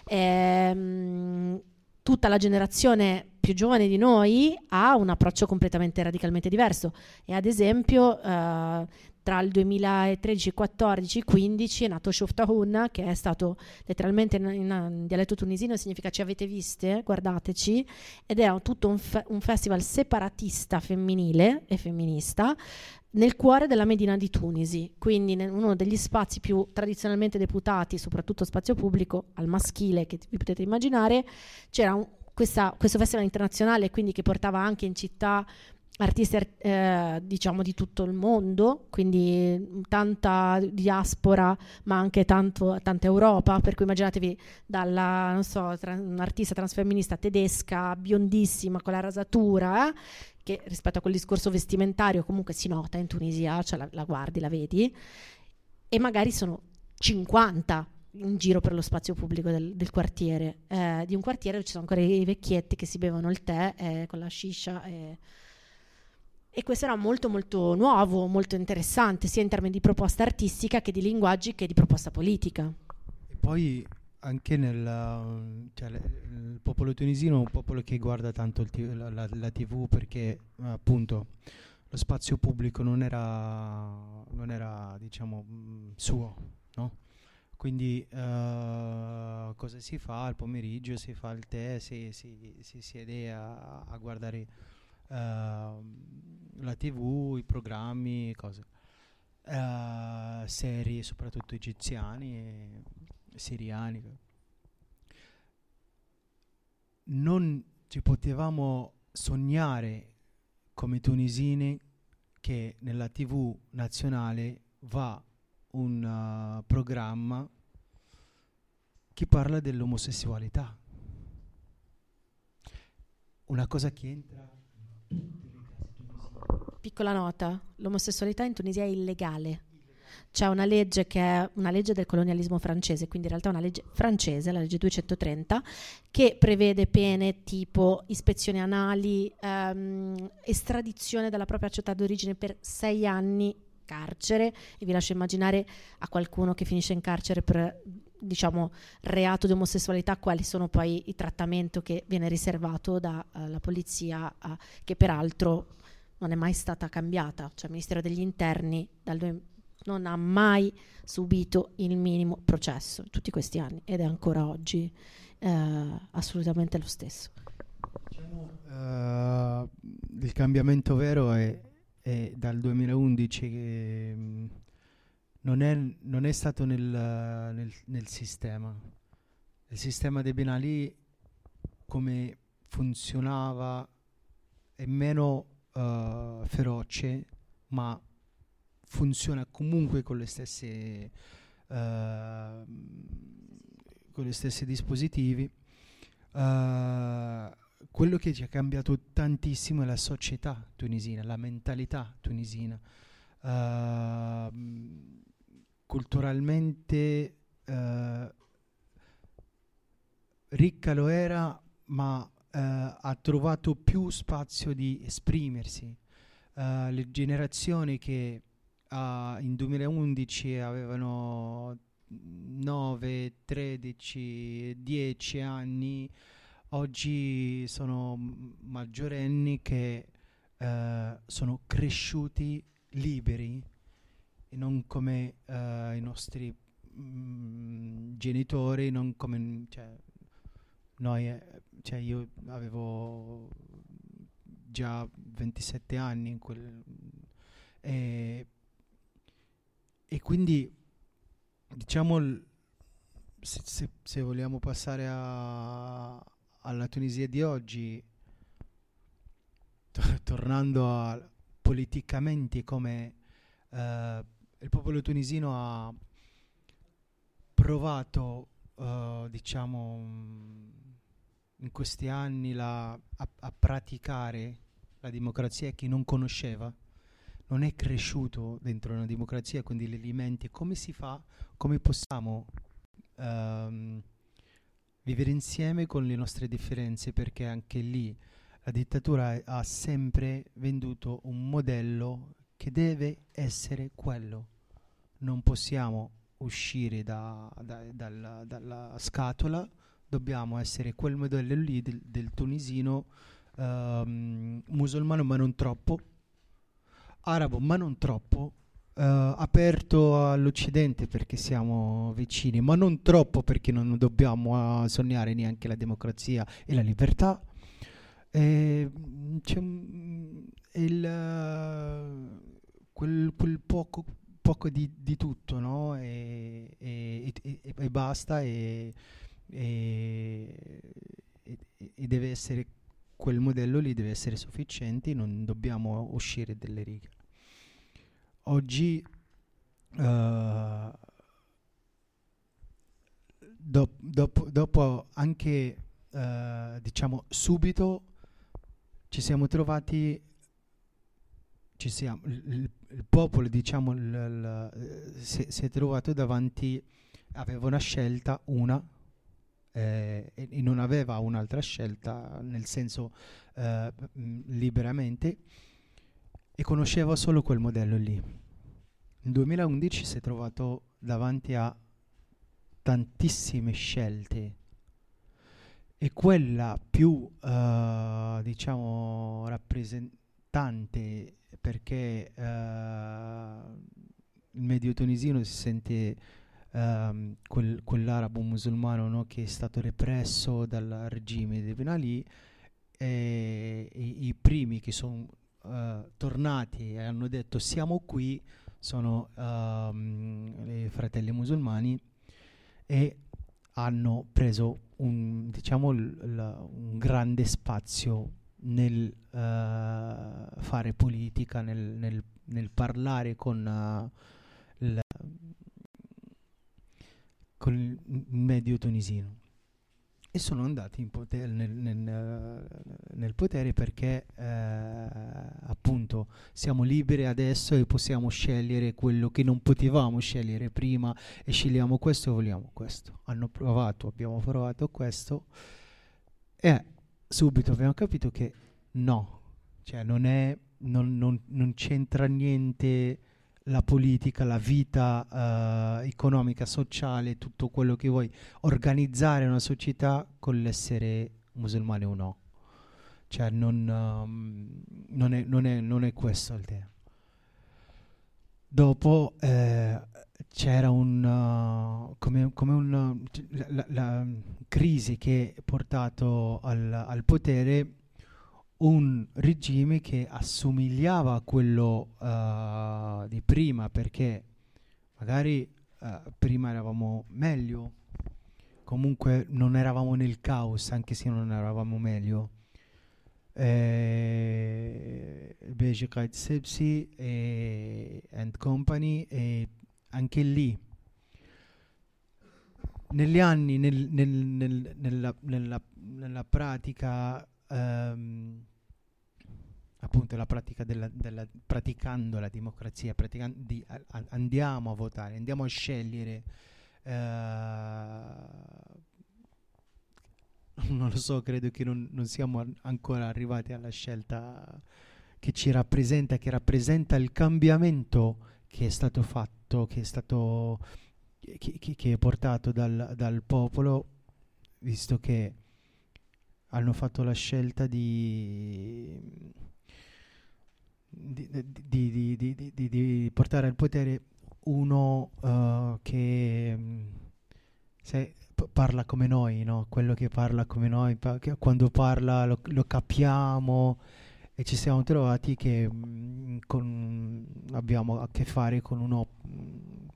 Ehm, tutta la generazione più giovane di noi ha un approccio completamente radicalmente diverso, e ad esempio eh, tra il duemilatredici, quattordici, quindici è nato Shoftahun, che è stato letteralmente in, in, in dialetto tunisino significa ci avete viste, guardateci, ed è tutto un, fe- un festival separatista femminile e femminista nel cuore della Medina di Tunisi, quindi in uno degli spazi più tradizionalmente deputati, soprattutto spazio pubblico al maschile che vi potete immaginare. C'era un, questa, questo festival internazionale, quindi, che portava anche in città artisti eh, diciamo di tutto il mondo, quindi tanta diaspora ma anche tanto, tanta Europa, per cui immaginatevi dalla, non so, tra, un'artista transfemminista tedesca biondissima con la rasatura, eh, che rispetto a quel discorso vestimentario comunque si nota in Tunisia, cioè la, la guardi, la vedi, e magari sono cinquanta in giro per lo spazio pubblico del, del quartiere, eh, di un quartiere dove ci sono ancora i vecchietti che si bevono il tè eh, con la shisha e E questo era molto molto nuovo, molto interessante, sia in termini di proposta artistica che di linguaggi che di proposta politica. E poi anche nel, cioè, il popolo tunisino è un popolo che guarda tanto il t- la, la, la tivù, perché appunto lo spazio pubblico non era, non era diciamo mh, suo, no? Quindi uh, cosa si fa al pomeriggio? Si fa il tè, si, si, si siede a, a guardare Uh, la tivù, i programmi, cose, uh, serie soprattutto egiziani e siriani. Non ci potevamo sognare come tunisini che nella tivù nazionale va un uh, programma che parla dell'omosessualità, una cosa che entra. Piccola nota, l'omosessualità in Tunisia è illegale. C'è una legge che è una legge del colonialismo francese, quindi in realtà una legge francese, la legge duecentotrenta, che prevede pene tipo ispezioni anali, ehm, estradizione dalla propria città d'origine per sei anni, carcere, e vi lascio immaginare a qualcuno che finisce in carcere per, diciamo, reato di omosessualità quali sono poi il trattamento che viene riservato dalla uh, polizia, uh, che peraltro non è mai stata cambiata, cioè il Ministero degli Interni dal due, non ha mai subito il minimo processo tutti questi anni ed è ancora oggi uh, assolutamente lo stesso. Diciamo, uh, il cambiamento vero è, è dal duemilaundici che mh, non, è, non è stato nel, nel, nel sistema. Il sistema dei Ben Ali, come funzionava, è meno uh, feroce, ma funziona comunque con le stesse uh, con gli stessi dispositivi. Uh, quello che ci ha cambiato tantissimo è la società tunisina, la mentalità tunisina. Uh, culturalmente uh, ricca lo era, ma uh, ha trovato più spazio di esprimersi. Uh, le generazioni che uh, in duemilaundici avevano nove, tredici, dieci anni, oggi sono maggiorenni che uh, sono cresciuti liberi e non come uh, i nostri mm, genitori, non come, cioè, noi, eh, cioè io avevo già ventisette anni in quel, e, e quindi diciamo l, se, se, se vogliamo passare a, alla Tunisia di oggi, to- tornando a politicamente come uh, il popolo tunisino ha provato uh, diciamo in questi anni la, a, a praticare la democrazia, che non conosceva, non è cresciuto dentro una democrazia, quindi gli elementi, come si fa, come possiamo um, vivere insieme con le nostre differenze, perché anche lì la dittatura ha sempre venduto un modello che deve essere quello. Non possiamo uscire da, da, dalla, dalla scatola, dobbiamo essere quel modello lì del, del tunisino um, musulmano, ma non troppo, arabo, ma non troppo, uh, aperto all'Occidente perché siamo vicini, ma non troppo perché non dobbiamo uh, sognare neanche la democrazia e la libertà. E c'è um, il, uh, quel, quel poco, poco di, di tutto, no? E, e, e, e, e basta, e, e, e, e deve essere quel modello lì deve essere sufficiente, non dobbiamo uscire dalle righe. Oggi uh, dop, dopo, dopo anche uh, diciamo subito ci siamo trovati, ci siamo, il, il popolo diciamo il, il, si, si è trovato davanti, aveva una scelta, una Eh, e, e non aveva un'altra scelta, nel senso eh, mh, liberamente, e conosceva solo quel modello lì. Nel duemilaundici si è trovato davanti a tantissime scelte e quella più eh, diciamo rappresentante, perché eh, il medio tunisino si sente Um, quel, quell'arabo musulmano, no, che è stato represso dal regime di Ben Ali, e, e i primi che sono uh, tornati e hanno detto siamo qui sono um, i fratelli musulmani, e hanno preso un, diciamo, l, l, un grande spazio nel uh, fare politica, nel, nel, nel parlare con uh, l, con il medio tunisino, e sono andati in potere, nel, nel, nel potere perché eh, appunto siamo liberi adesso e possiamo scegliere quello che non potevamo scegliere prima, e scegliamo questo e vogliamo questo. Hanno provato, abbiamo provato questo e subito abbiamo capito che no, cioè non è, non, non, non c'entra niente la politica, la vita uh, economica, sociale, tutto quello che vuoi, organizzare una società con l'essere musulmane o no. Cioè non, um, non, è, non, è, non è questo il tema. Dopo eh, c'era un uh, come, come un la, la, la crisi che ha portato al, al potere un regime che assomigliava a quello uh, di prima, perché magari uh, prima eravamo meglio, comunque non eravamo nel caos, anche se non eravamo meglio. Beji Qaid Sebsi e and Company, e anche lì negli anni nel, nel, nel, nella, nella, nella pratica Um, appunto la pratica della, della praticando la democrazia, praticando di, a, a, andiamo a votare, andiamo a scegliere, uh, non lo so, credo che non, non siamo an- ancora arrivati alla scelta che ci rappresenta, che rappresenta il cambiamento che è stato fatto, che è stato che, che, che è portato dal, dal popolo, visto che hanno fatto la scelta di di, di, di, di, di, di portare al potere uno uh, che se, p- parla come noi, no? Quello che parla come noi, pa- che quando parla lo, lo capiamo, e ci siamo trovati che mh, con, abbiamo a che fare con uno mh,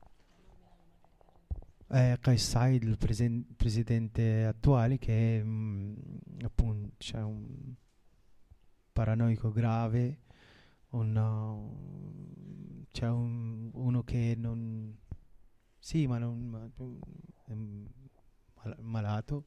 Eh, Kais Saied, il presen- presidente attuale, che mh, appunto c'è un paranoico grave, un, uh, c'è un, uno che non sì ma non ma, è mal- malato,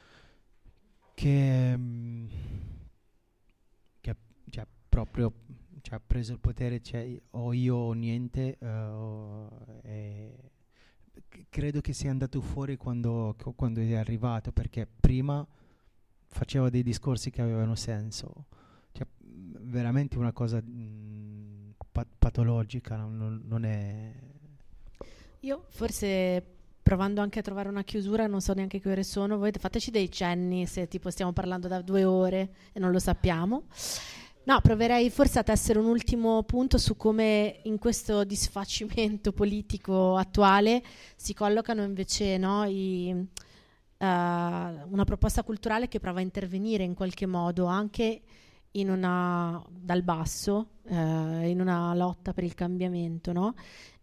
che, mh, che cioè, proprio cioè, ha preso il potere, cioè, o io o niente, uh, e credo che sia andato fuori quando, quando è arrivato, perché prima faceva dei discorsi che avevano senso, cioè veramente una cosa mh, pat- patologica, non, non è. Io forse, provando anche a trovare una chiusura, non so neanche che ore sono, voi fateci dei cenni se tipo stiamo parlando da due ore e non lo sappiamo. No, proverei forse a tessere un ultimo punto su come in questo disfacimento politico attuale si collocano invece, no, i, uh, una proposta culturale che prova a intervenire in qualche modo anche in una, dal basso, uh, in una lotta per il cambiamento, no?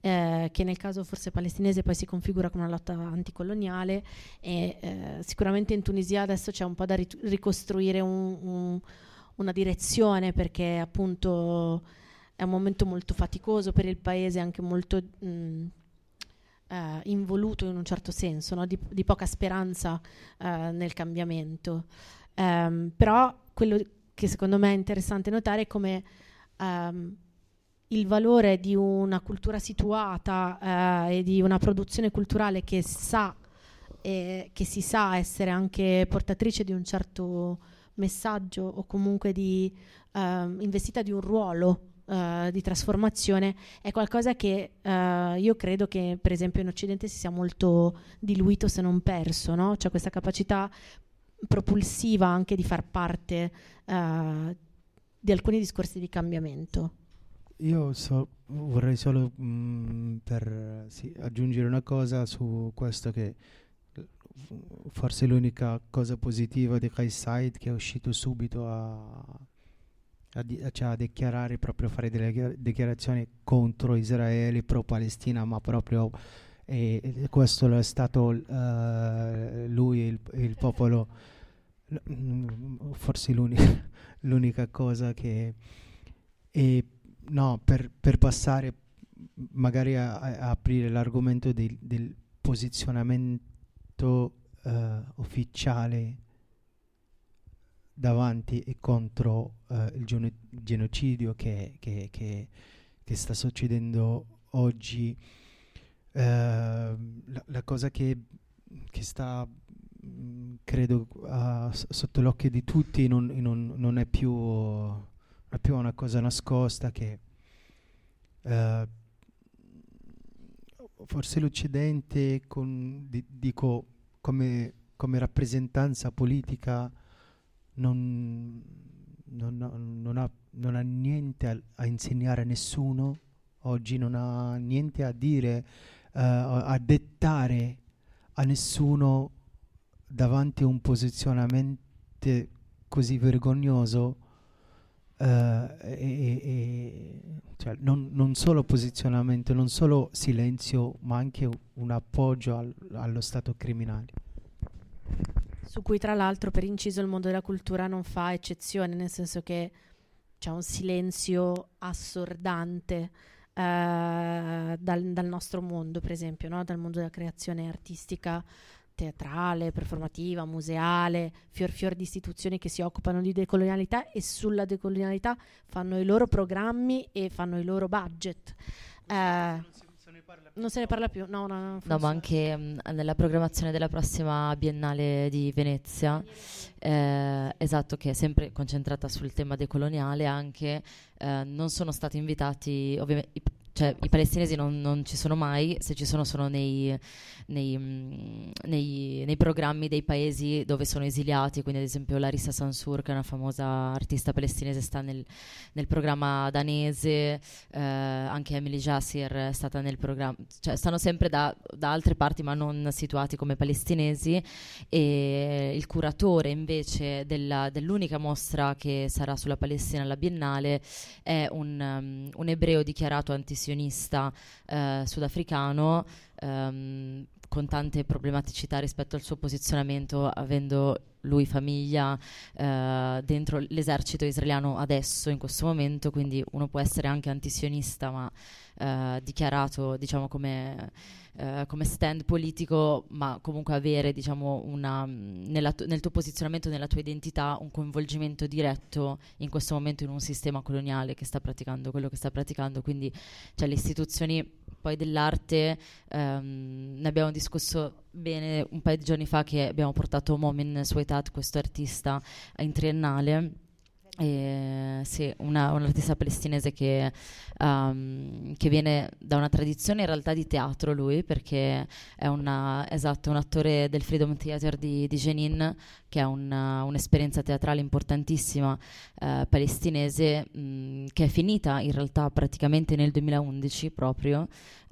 eh, che nel caso forse palestinese poi si configura come una lotta anticoloniale, e eh, sicuramente in Tunisia adesso c'è un po' da rit- ricostruire un, un, una direzione, perché appunto è un momento molto faticoso per il paese, anche molto mh, eh, involuto in un certo senso, no? di, di poca speranza eh, nel cambiamento. Um, però quello che secondo me è interessante notare è come um, il valore di una cultura situata eh, e di una produzione culturale che sa eh, che si sa essere anche portatrice di un certo messaggio, o comunque di um, investita di un ruolo uh, di trasformazione, è qualcosa che uh, io credo che per esempio in Occidente si sia molto diluito, se non perso, no? C'è questa capacità propulsiva anche di far parte uh, di alcuni discorsi di cambiamento. Io so, vorrei solo mh, per sì, aggiungere una cosa su questo, che forse l'unica cosa positiva di Kais Saied, che è uscito subito a, a, di, cioè a dichiarare, proprio fare delle dichiarazioni contro Israele, pro Palestina, ma proprio e, e questo è stato uh, lui e il, il popolo, forse l'unica, l'unica cosa che e, no, per, per passare magari a, a aprire l'argomento del, del posizionamento Uh, ufficiale davanti e contro uh, il geno- genocidio che, che, che, che sta succedendo oggi. Uh, la, la cosa che, che sta mh, credo uh, s- sotto l'occhio di tutti non, non, non è più non è più una cosa nascosta, che uh, forse l'Occidente, con, di, dico come, come rappresentanza politica, non, non, non, ha, non ha niente a, a insegnare a nessuno oggi, non ha niente a dire, uh, a dettare a nessuno davanti a un posizionamento così vergognoso. Uh, e, e, cioè non, non solo posizionamento, non solo silenzio, ma anche un appoggio al, allo Stato criminale, su cui tra l'altro, per inciso, il mondo della cultura non fa eccezione, nel senso che c'è un silenzio assordante uh, dal, dal nostro mondo, per esempio, no? Dal mondo della creazione artistica, teatrale, performativa, museale, fior fior di istituzioni che si occupano di decolonialità e sulla decolonialità fanno i loro programmi e fanno i loro budget. Eh, non, si, se ne parla più. non se ne parla più, no, no, no, no, ma anche mh, nella programmazione della prossima Biennale di Venezia, eh, esatto, che è sempre concentrata sul tema decoloniale, anche eh, non sono stati invitati, ovviamente, i, cioè i palestinesi non, non ci sono mai, se ci sono sono nei, nei, mh, nei, nei programmi dei paesi dove sono esiliati, quindi ad esempio Larissa Sansur, che è una famosa artista palestinese, sta nel, nel programma danese, eh, anche Emily Jassir è stata nel programma, cioè stanno sempre da, da altre parti ma non situati come palestinesi. E il curatore invece della, dell'unica mostra che sarà sulla Palestina alla Biennale è un, um, un ebreo dichiarato antisionista eh, sudafricano, um, con tante problematicità rispetto al suo posizionamento, avendo lui famiglia eh, dentro l'esercito israeliano adesso, in questo momento, quindi uno può essere anche antisionista ma eh, dichiarato, diciamo, come, eh, come stand politico, ma comunque avere, diciamo, una, nella tu- nel tuo posizionamento, nella tua identità, un coinvolgimento diretto in questo momento in un sistema coloniale che sta praticando quello che sta praticando. Quindi cioè, le istituzioni poi dell'arte, ehm, ne abbiamo discusso bene un paio di giorni fa, che abbiamo portato Momin Swetat, questo artista, in triennale. E, sì, una, un artista palestinese che, um, che viene da una tradizione in realtà di teatro, lui, perché è una, esatto, un attore del Freedom Theater di, di Jenin, che è una, un'esperienza teatrale importantissima eh, palestinese, mh, che è finita in realtà praticamente nel duemilaundici proprio,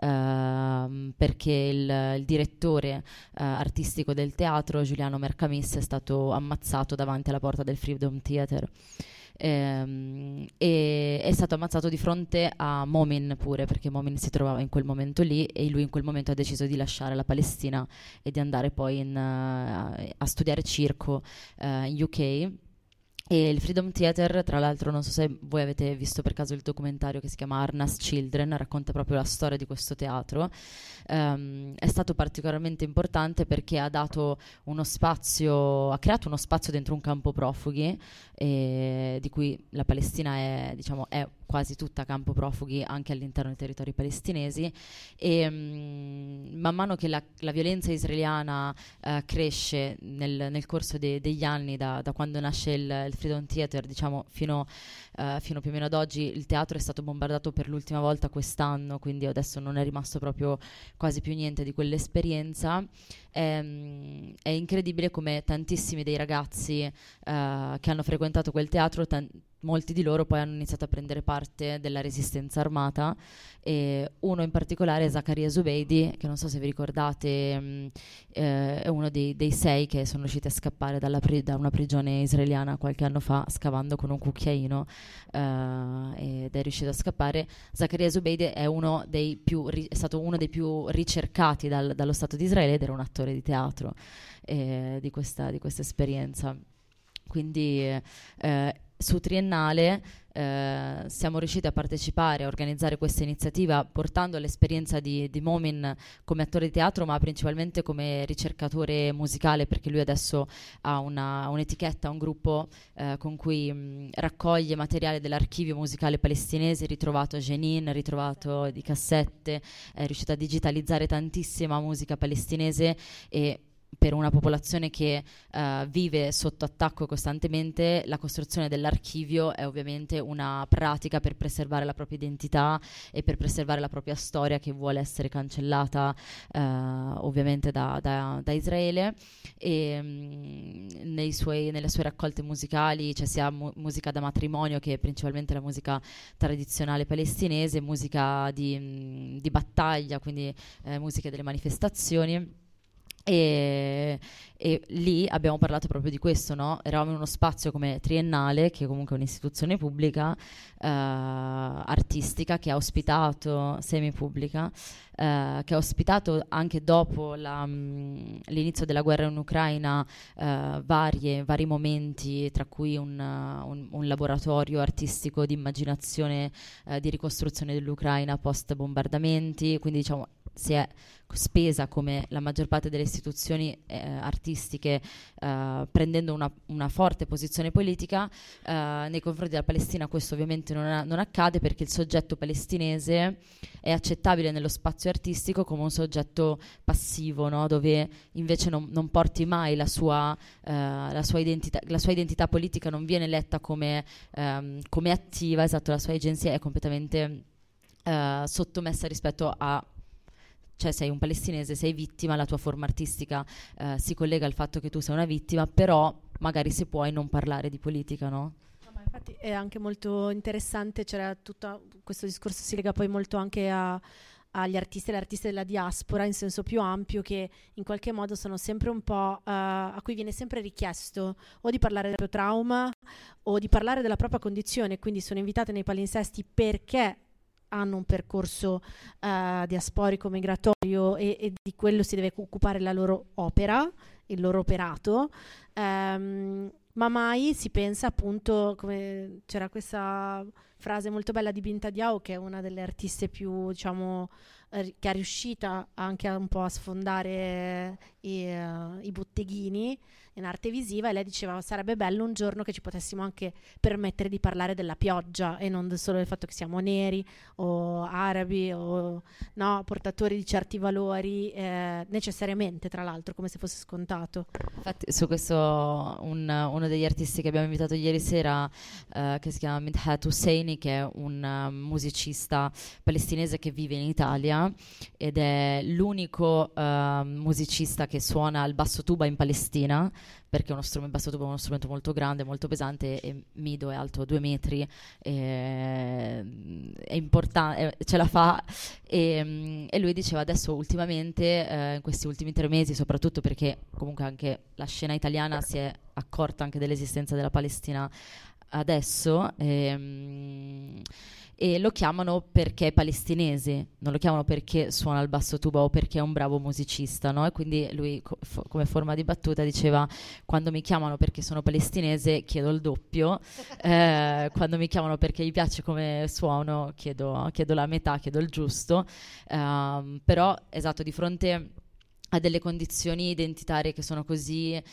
Uh, perché il, il direttore uh, artistico del teatro, Giuliano Mercamis, è stato ammazzato davanti alla porta del Freedom Theater. ehm, e è stato ammazzato di fronte a Momin pure, perché Momin si trovava in quel momento lì e lui in quel momento ha deciso di lasciare la Palestina e di andare poi in, uh, a studiare circo uh, in U K. E il Freedom Theater, tra l'altro, non so se voi avete visto per caso il documentario che si chiama Arnas Children, racconta proprio la storia di questo teatro. Um, è stato particolarmente importante perché ha dato uno spazio, ha creato uno spazio dentro un campo profughi, e di cui la Palestina è, diciamo, è quasi tutta campo profughi anche all'interno dei territori palestinesi, e um, man mano che la, la violenza israeliana uh, cresce nel, nel corso de, degli anni, da, da quando nasce il, il Freedom Theater, diciamo fino, uh, fino più o meno ad oggi, il teatro è stato bombardato per l'ultima volta quest'anno, quindi adesso non è rimasto proprio quasi più niente di quell'esperienza. È, è incredibile come tantissimi dei ragazzi uh, che hanno frequentato quel teatro, tan- molti di loro poi hanno iniziato a prendere parte della resistenza armata, e uno in particolare è Zaccaria Zubeidi, che non so se vi ricordate, mh, eh, è uno dei, dei sei che sono riusciti a scappare dalla pri- da una prigione israeliana qualche anno fa, scavando con un cucchiaino, eh, ed è riuscito a scappare. Zaccaria Zubeidi è, uno dei più ri- è stato uno dei più ricercati dal- dallo Stato di Israele ed era un attore di teatro eh, di questa di questa esperienza. Quindi eh, su Triennale eh, siamo riusciti a partecipare, a organizzare questa iniziativa portando l'esperienza di, di Momin come attore di teatro, ma principalmente come ricercatore musicale, perché lui adesso ha una, un'etichetta, un gruppo eh, con cui mh, raccoglie materiale dell'archivio musicale palestinese, ritrovato a Jenin, ritrovato di cassette, è riuscito a digitalizzare tantissima musica palestinese, e per una popolazione che uh, vive sotto attacco costantemente, la costruzione dell'archivio è ovviamente una pratica per preservare la propria identità e per preservare la propria storia, che vuole essere cancellata uh, ovviamente da, da, da Israele. E um, nei suoi, nelle sue raccolte musicali c'è sia mu- musica da matrimonio, che è principalmente la musica tradizionale palestinese, musica di, mh, di battaglia, quindi eh, musica delle manifestazioni. E, e lì abbiamo parlato proprio di questo, no? Eravamo in uno spazio come Triennale, che comunque è un'istituzione pubblica, eh, artistica, che ha ospitato, semi-pubblica, eh, che ha ospitato anche dopo la, mh, l'inizio della guerra in Ucraina eh, varie, vari momenti, tra cui un, uh, un, un laboratorio artistico di immaginazione, eh, di ricostruzione dell'Ucraina post bombardamenti, quindi diciamo si è spesa, come la maggior parte delle istituzioni eh, artistiche, eh, prendendo una, una forte posizione politica eh, nei confronti della Palestina. Questo ovviamente non, ha, non accade, perché il soggetto palestinese è accettabile nello spazio artistico come un soggetto passivo, no? Dove invece non, non porti mai la sua, eh, la sua identità, la sua identità politica non viene letta come, ehm, come attiva, esatto, la sua agenzia è completamente eh, sottomessa rispetto a, cioè sei un palestinese, sei vittima, la tua forma artistica eh, si collega al fatto che tu sei una vittima, però magari se puoi non parlare di politica, no? No, ma infatti è anche molto interessante, c'era tutto questo discorso, si lega poi molto anche a, agli artisti e alle artiste della diaspora in senso più ampio, che in qualche modo sono sempre un po' uh, a cui viene sempre richiesto o di parlare del proprio trauma o di parlare della propria condizione, quindi sono invitate nei palinsesti perché hanno un percorso uh, diasporico, migratorio, e, e di quello si deve occupare la loro opera, il loro operato, um, ma mai si pensa, appunto, come c'era questa frase molto bella di Binta Diao, che è una delle artiste più, diciamo, eh, che è riuscita anche a, un po' a sfondare i, uh, i botteghini in arte visiva, e lei diceva sarebbe bello un giorno che ci potessimo anche permettere di parlare della pioggia e non solo del fatto che siamo neri o arabi o no, portatori di certi valori, eh, necessariamente, tra l'altro, come se fosse scontato. Infatti su questo un, uno degli artisti che abbiamo invitato ieri sera, uh, che si chiama Midhat Husseini, che è un uh, musicista palestinese che vive in Italia ed è l'unico uh, musicista che suona il basso tuba in Palestina, perché è uno strumento, basso tuba è uno strumento molto grande, molto pesante, e Mido è alto due metri, e, è importante, ce la fa, e, e lui diceva adesso ultimamente, eh, in questi ultimi tre mesi, soprattutto perché comunque anche la scena italiana si è accorta anche dell'esistenza della Palestina adesso, ehm, e lo chiamano perché è palestinese, non lo chiamano perché suona il basso tuba o perché è un bravo musicista, no? E quindi lui co- fo- come forma di battuta diceva: quando mi chiamano perché sono palestinese chiedo il doppio, eh, quando mi chiamano perché gli piace come suono chiedo, chiedo la metà, chiedo il giusto. Ehm, però esatto, di fronte a delle condizioni identitarie che sono così,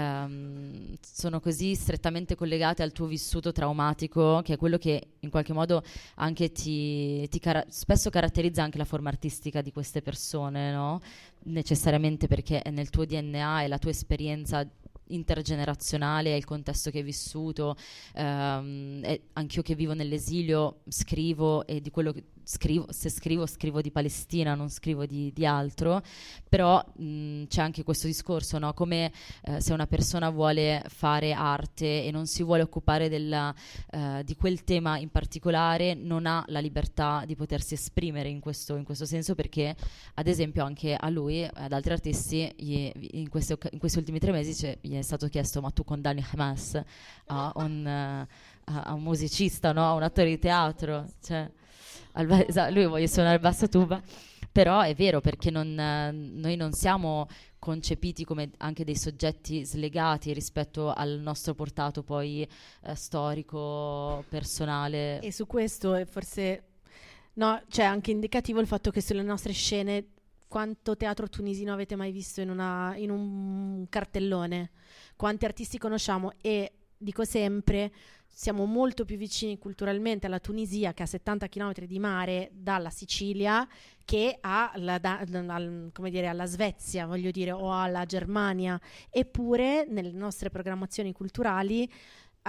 ehm, sono così strettamente collegate al tuo vissuto traumatico, che è quello che in qualche modo anche ti, ti cara- spesso caratterizza anche la forma artistica di queste persone, no? Necessariamente perché è nel tuo D N A, è la tua esperienza intergenerazionale, è il contesto che hai vissuto. ehm, e anch'io che vivo nell'esilio scrivo, e di quello che scrivo, se scrivo scrivo di Palestina, non scrivo di, di altro, però mh, c'è anche questo discorso, no? Come eh, se una persona vuole fare arte e non si vuole occupare della, eh, di quel tema in particolare, non ha la libertà di potersi esprimere in questo, in questo senso, perché ad esempio anche a lui, ad altri artisti, gli, in, queste, in questi ultimi tre mesi cioè, gli è stato chiesto: ma tu condanni Hamas a un, uh, a, a un musicista, no? A un attore di teatro, cioè, al ba- esa- lui vuole suonare il basso tuba, però è vero, perché non, eh, noi non siamo concepiti come anche dei soggetti slegati rispetto al nostro portato poi eh, storico, personale. E su questo è forse no, c'è anche indicativo il fatto che sulle nostre scene quanto teatro tunisino avete mai visto in, una, in un cartellone, quanti artisti conosciamo, e dico sempre siamo molto più vicini culturalmente alla Tunisia, che ha settanta chilometri di mare dalla Sicilia, che alla, da, al, come dire, alla Svezia, voglio dire, o alla Germania. Eppure nelle nostre programmazioni culturali, Uh,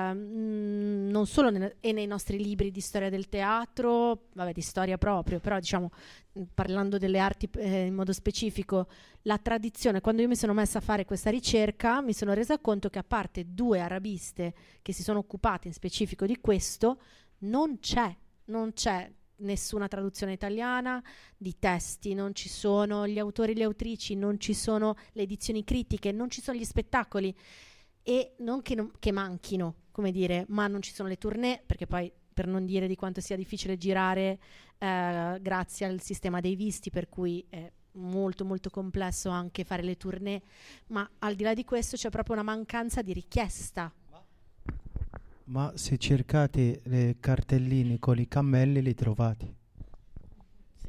mh, non solo ne- e nei nostri libri di storia del teatro, vabbè, di storia proprio, però diciamo, mh, parlando delle arti eh, in modo specifico, la tradizione, quando io mi sono messa a fare questa ricerca mi sono resa conto che, a parte due arabiste che si sono occupate in specifico di questo, non c'è, non c'è nessuna traduzione italiana di testi, non ci sono gli autori e le autrici, non ci sono le edizioni critiche, non ci sono gli spettacoli. E non che, non che manchino, come dire, ma non ci sono le tournée, perché poi, per non dire di quanto sia difficile girare eh, grazie al sistema dei visti, per cui è molto molto complesso anche fare le tournée, ma al di là di questo c'è proprio una mancanza di richiesta. Ma se cercate le cartelline con i cammelli li trovate. Sì.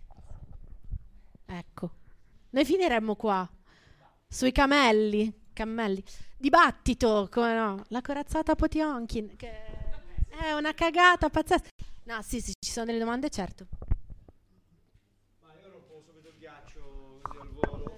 Ecco, noi finiremmo qua sui camelli. Cammelli. Dibattito, come no? La corazzata Potionkin, che è una cagata pazzesca. No, sì, sì, ci sono delle domande, certo. Ma io non posso vedere il ghiaccio così al volo.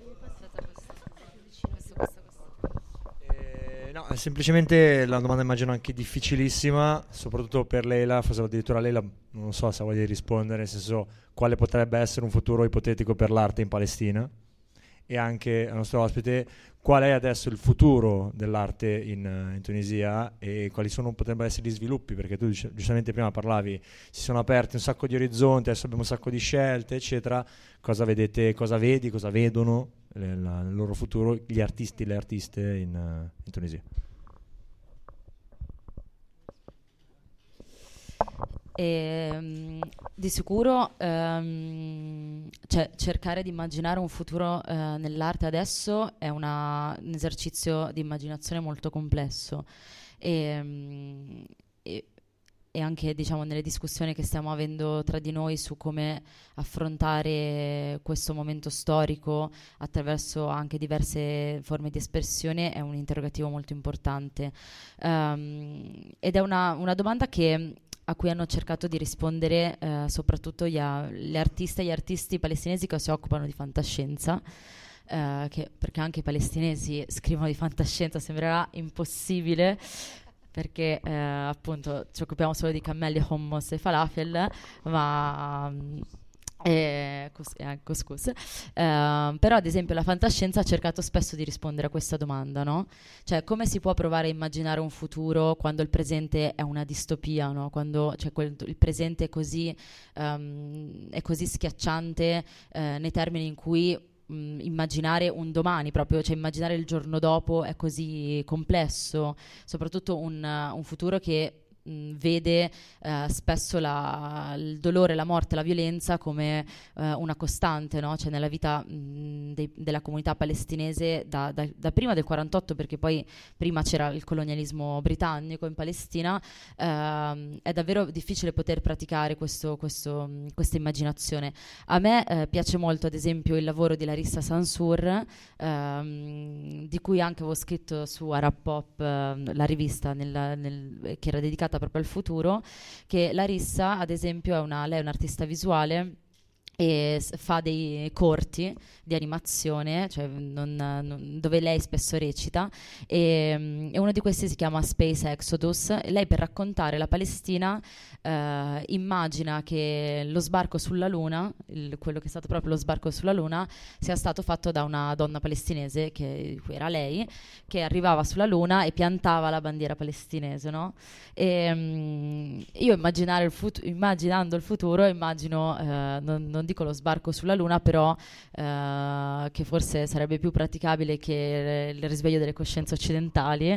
Eh, no, è semplicemente la domanda, immagino anche difficilissima, soprattutto per Leila, forse addirittura Leila non so se voglia rispondere, nel senso, quale potrebbe essere un futuro ipotetico per l'arte in Palestina, e anche al nostro ospite qual è adesso il futuro dell'arte in, in Tunisia e quali sono, potrebbero essere gli sviluppi, perché tu giustamente prima parlavi, si sono aperti un sacco di orizzonti, adesso abbiamo un sacco di scelte eccetera. Cosa vedete, cosa vedi, cosa vedono le, la, il loro futuro, gli artisti e le artiste in, in Tunisia? E, di sicuro ehm, cioè, cercare di immaginare un futuro eh, nell'arte adesso è una, un esercizio di immaginazione molto complesso, e, e, e anche, diciamo, nelle discussioni che stiamo avendo tra di noi su come affrontare questo momento storico attraverso anche diverse forme di espressione è un interrogativo molto importante, um, ed è una, una domanda che a cui hanno cercato di rispondere eh, soprattutto gli, a, gli artisti e gli artisti palestinesi che si occupano di fantascienza, eh, che, perché anche i palestinesi scrivono di fantascienza, sembrerà impossibile, perché eh, appunto ci occupiamo solo di cammelli, hummus e falafel, ma... Um, E cos- eh, couscous. Eh, però ad esempio la fantascienza ha cercato spesso di rispondere a questa domanda, no? Cioè, come si può provare a immaginare un futuro quando il presente è una distopia, no? Quando cioè, quel, il presente è così, um, è così schiacciante eh, nei termini in cui mh, immaginare un domani proprio, cioè immaginare il giorno dopo è così complesso, soprattutto un, un futuro che mh, vede eh, spesso la, il dolore, la morte, la violenza come eh, una costante, no? Cioè nella vita mh, dei- della comunità palestinese da, da- da prima del quarantotto, perché poi prima c'era il colonialismo britannico in Palestina. Ehm, è davvero difficile poter praticare questo- questo, mh, questa immaginazione. A me eh, piace molto, ad esempio, il lavoro di Larissa Sansur, ehm, di cui anche avevo scritto su Arab Pop, ehm, la rivista nel- nel- che era dedicata proprio al futuro, che Larissa, ad esempio, è una, lei è un'artista visuale e s- fa dei corti di animazione, cioè non- non- dove lei spesso recita, e, mm, e uno di questi si chiama Space Exodus. E lei, per raccontare la Palestina, eh, immagina che lo sbarco sulla Luna, il- quello che è stato proprio lo sbarco sulla Luna, sia stato fatto da una donna palestinese, che era lei, che arrivava sulla Luna e piantava la bandiera palestinese, no? E, mm, io immaginare il fut- immaginando il futuro, immagino, eh, non, non dico lo sbarco sulla Luna, però eh, che forse sarebbe più praticabile che il risveglio delle coscienze occidentali,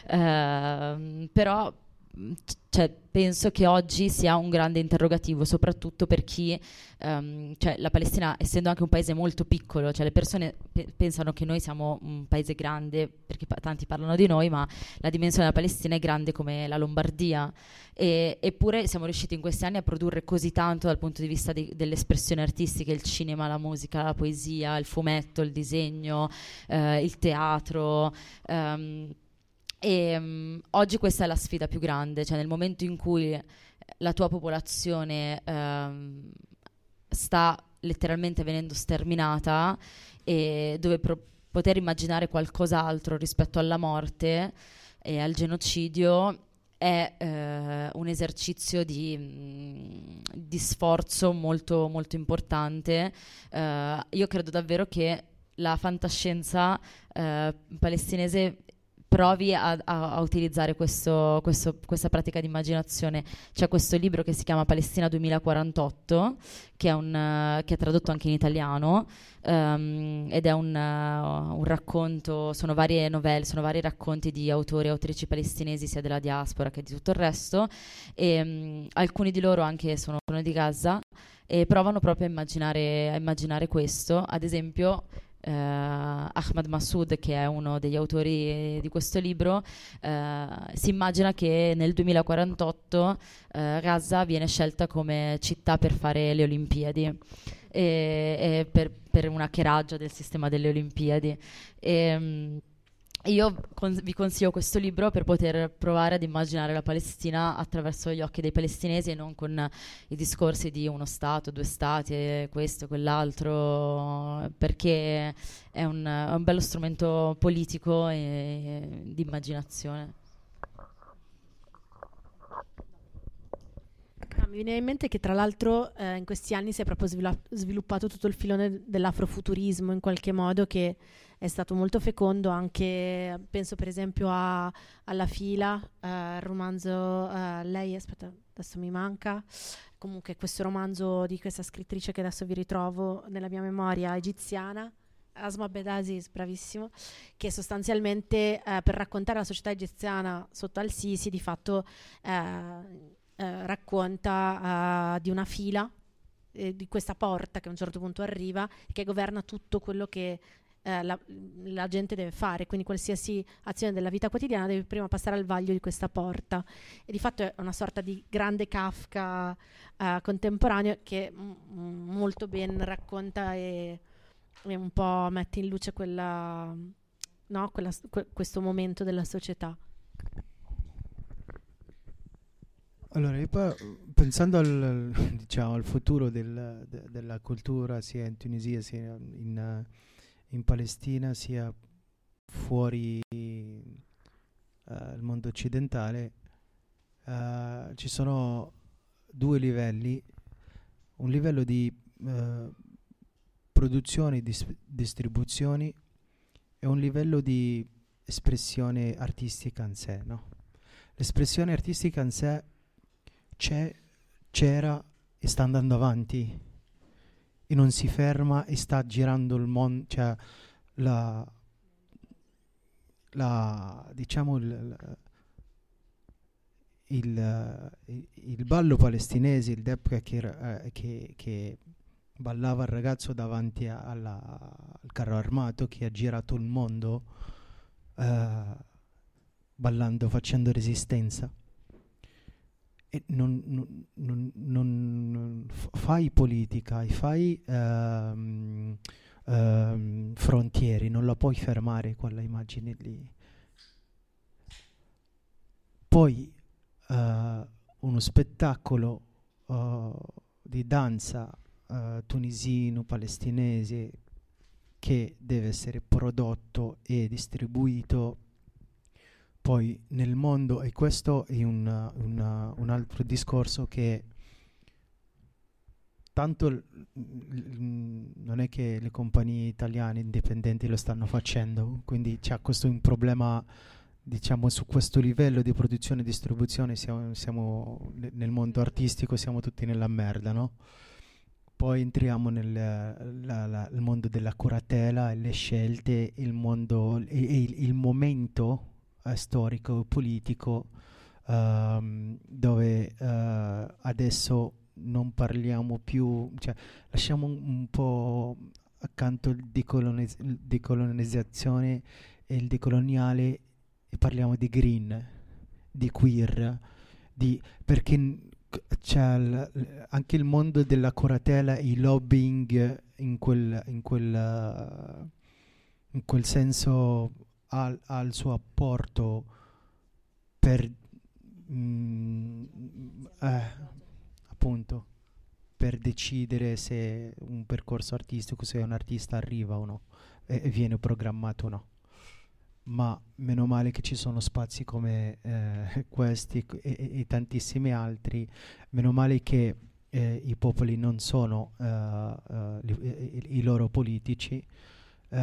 ehm, però mh, c- cioè, penso che oggi sia un grande interrogativo, soprattutto per chi, ehm, cioè la Palestina, essendo anche un paese molto piccolo, cioè le persone pe- pensano che noi siamo un paese grande, perché pa- tanti parlano di noi, ma la dimensione della Palestina è grande come la Lombardia. E- eppure siamo riusciti in questi anni a produrre così tanto dal punto di vista di- delle espressioni artistiche: il cinema, la musica, la poesia, il fumetto, il disegno, eh, il teatro. ehm, e mm, oggi questa è la sfida più grande, cioè nel momento in cui la tua popolazione ehm, sta letteralmente venendo sterminata, e dove pro- poter immaginare qualcos'altro rispetto alla morte e al genocidio è eh, un esercizio di, mh, di sforzo molto, molto importante. Eh, io credo davvero che la fantascienza eh, palestinese provi a, a- a utilizzare questo- questo- questa pratica di immaginazione. C'è questo libro che si chiama Palestina duemilaquarantotto, che è, un, eh, che è tradotto anche in italiano, ehm, ed è un, eh, un racconto, sono varie novelle, sono vari racconti di autori e autrici palestinesi, sia della diaspora che di tutto il resto, e mh, alcuni di loro anche sono, sono di Gaza, e provano proprio a immaginare, a immaginare questo. Ad esempio, eh, Ahmad Massoud, che è uno degli autori di questo libro, eh, si immagina che nel duemilaquarantotto eh, Gaza viene scelta come città per fare le Olimpiadi, e, e per, per un hackeraggio del sistema delle Olimpiadi. E, mh, io con- vi consiglio questo libro per poter provare ad immaginare la Palestina attraverso gli occhi dei palestinesi, e non con i discorsi di uno Stato, due Stati, e questo, quell'altro, perché è un, è un bello strumento politico e, e di immaginazione. Ah, mi viene in mente che, tra l'altro, eh, in questi anni si è proprio svila- sviluppato tutto il filone dell'afrofuturismo, in qualche modo, che è stato molto fecondo. Anche, penso per esempio a Alla fila, eh, il romanzo, eh, lei, aspetta, adesso mi manca, comunque questo romanzo di questa scrittrice che adesso vi ritrovo nella mia memoria, egiziana, Asma Bedasis, bravissimo, che sostanzialmente, eh, per raccontare la società egiziana sotto al-Sisi, di fatto eh, eh, racconta eh, di una fila, eh, di questa porta che a un certo punto arriva, che governa tutto quello che eh, la, la gente deve fare, quindi qualsiasi azione della vita quotidiana deve prima passare al vaglio di questa porta, e di fatto è una sorta di grande Kafka eh, contemporaneo, che m- molto ben racconta e, e un po' mette in luce quella, no, quella, que- questo momento della società. Allora, io poi, pensando al, diciamo, al futuro del- de- della cultura sia in Tunisia sia in, eh, in Palestina sia fuori eh, il mondo occidentale, eh, ci sono due livelli: un livello di eh, produzioni, dis- distribuzioni, e un livello di espressione artistica in sé, no? L'espressione artistica in sé c'è, c'era e sta andando avanti, e non si ferma e sta girando il mondo, cioè la, la diciamo il, il, il, il ballo palestinese, il debka che, eh, che, che ballava il ragazzo davanti a, alla, al carro armato, che ha girato il mondo eh, ballando, facendo resistenza. E non, non, non, non fai politica, fai ehm, ehm, frontiere, non la puoi fermare quella immagine lì. Poi uh, uno spettacolo uh, di danza uh, tunisino-palestinese che deve essere prodotto e distribuito poi nel mondo, e questo è un, una, un altro discorso che tanto l, l, non è che le compagnie italiane indipendenti lo stanno facendo, quindi c'è questo un problema, diciamo, su questo livello di produzione e distribuzione siamo, siamo nel mondo artistico siamo tutti nella merda, no? Poi entriamo nel la, la, il mondo della curatela e le scelte, il mondo e, e il, il momento eh, storico e politico um, dove uh, adesso non parliamo più, cioè lasciamo un, un po' accanto il decoloniz- il decolonizzazione e il decoloniale e parliamo di green, di queer, di, perché n- c'è l- anche il mondo della curatela e il lobbying in quel, in quel, uh, in quel senso ha, ha il suo apporto per mm, eh, appunto per decidere se un percorso artistico, se un artista arriva o no e, e viene programmato o no. Ma meno male che ci sono spazi come eh, questi e, e, e tantissimi altri, meno male che eh, i popoli non sono uh, uh, li, i, i loro politici uh,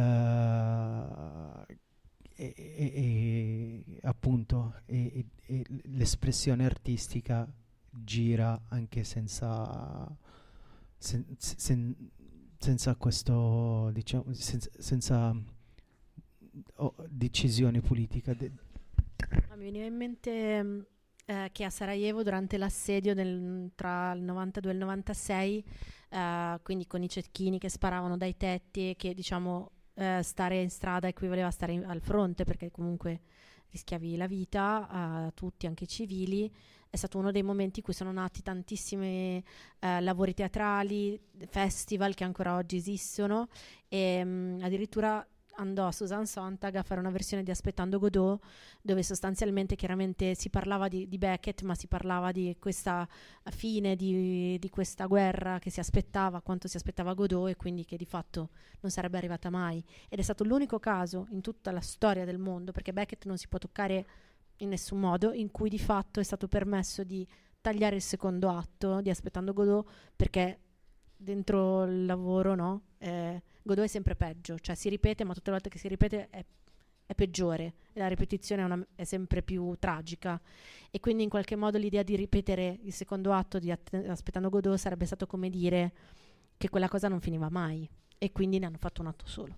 e, e, e appunto e, e, e l'espressione artistica gira anche senza sen, sen, senza questo, diciamo, senza, senza oh, decisione politica. De- Mi veniva in mente eh, che a Sarajevo durante l'assedio del, tra il novantadue e il novantasei, eh, quindi con i cecchini che sparavano dai tetti e che, diciamo, eh, stare in strada equivaleva a stare in, al fronte, perché comunque rischiavi la vita a tutti, anche civili. È stato uno dei momenti in cui sono nati tantissimi eh, lavori teatrali, festival che ancora oggi esistono, e mh, addirittura andò a Susan Sontag a fare una versione di Aspettando Godot, dove sostanzialmente chiaramente si parlava di, di Beckett, ma si parlava di questa fine di, di questa guerra che si aspettava, quanto si aspettava Godot, e quindi che di fatto non sarebbe arrivata mai. Ed è stato l'unico caso in tutta la storia del mondo, perché Beckett non si può toccare in nessun modo, in cui di fatto è stato permesso di tagliare il secondo atto di Aspettando Godot, perché dentro il lavoro, no? Eh, Godot è sempre peggio, cioè si ripete, ma tutte le volte che si ripete è, è peggiore, e la ripetizione è, una, è sempre più tragica, e quindi in qualche modo l'idea di ripetere il secondo atto di att- Aspettando Godot sarebbe stato come dire che quella cosa non finiva mai, e quindi ne hanno fatto un atto solo.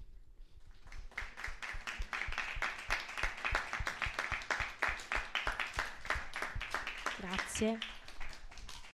Grazie.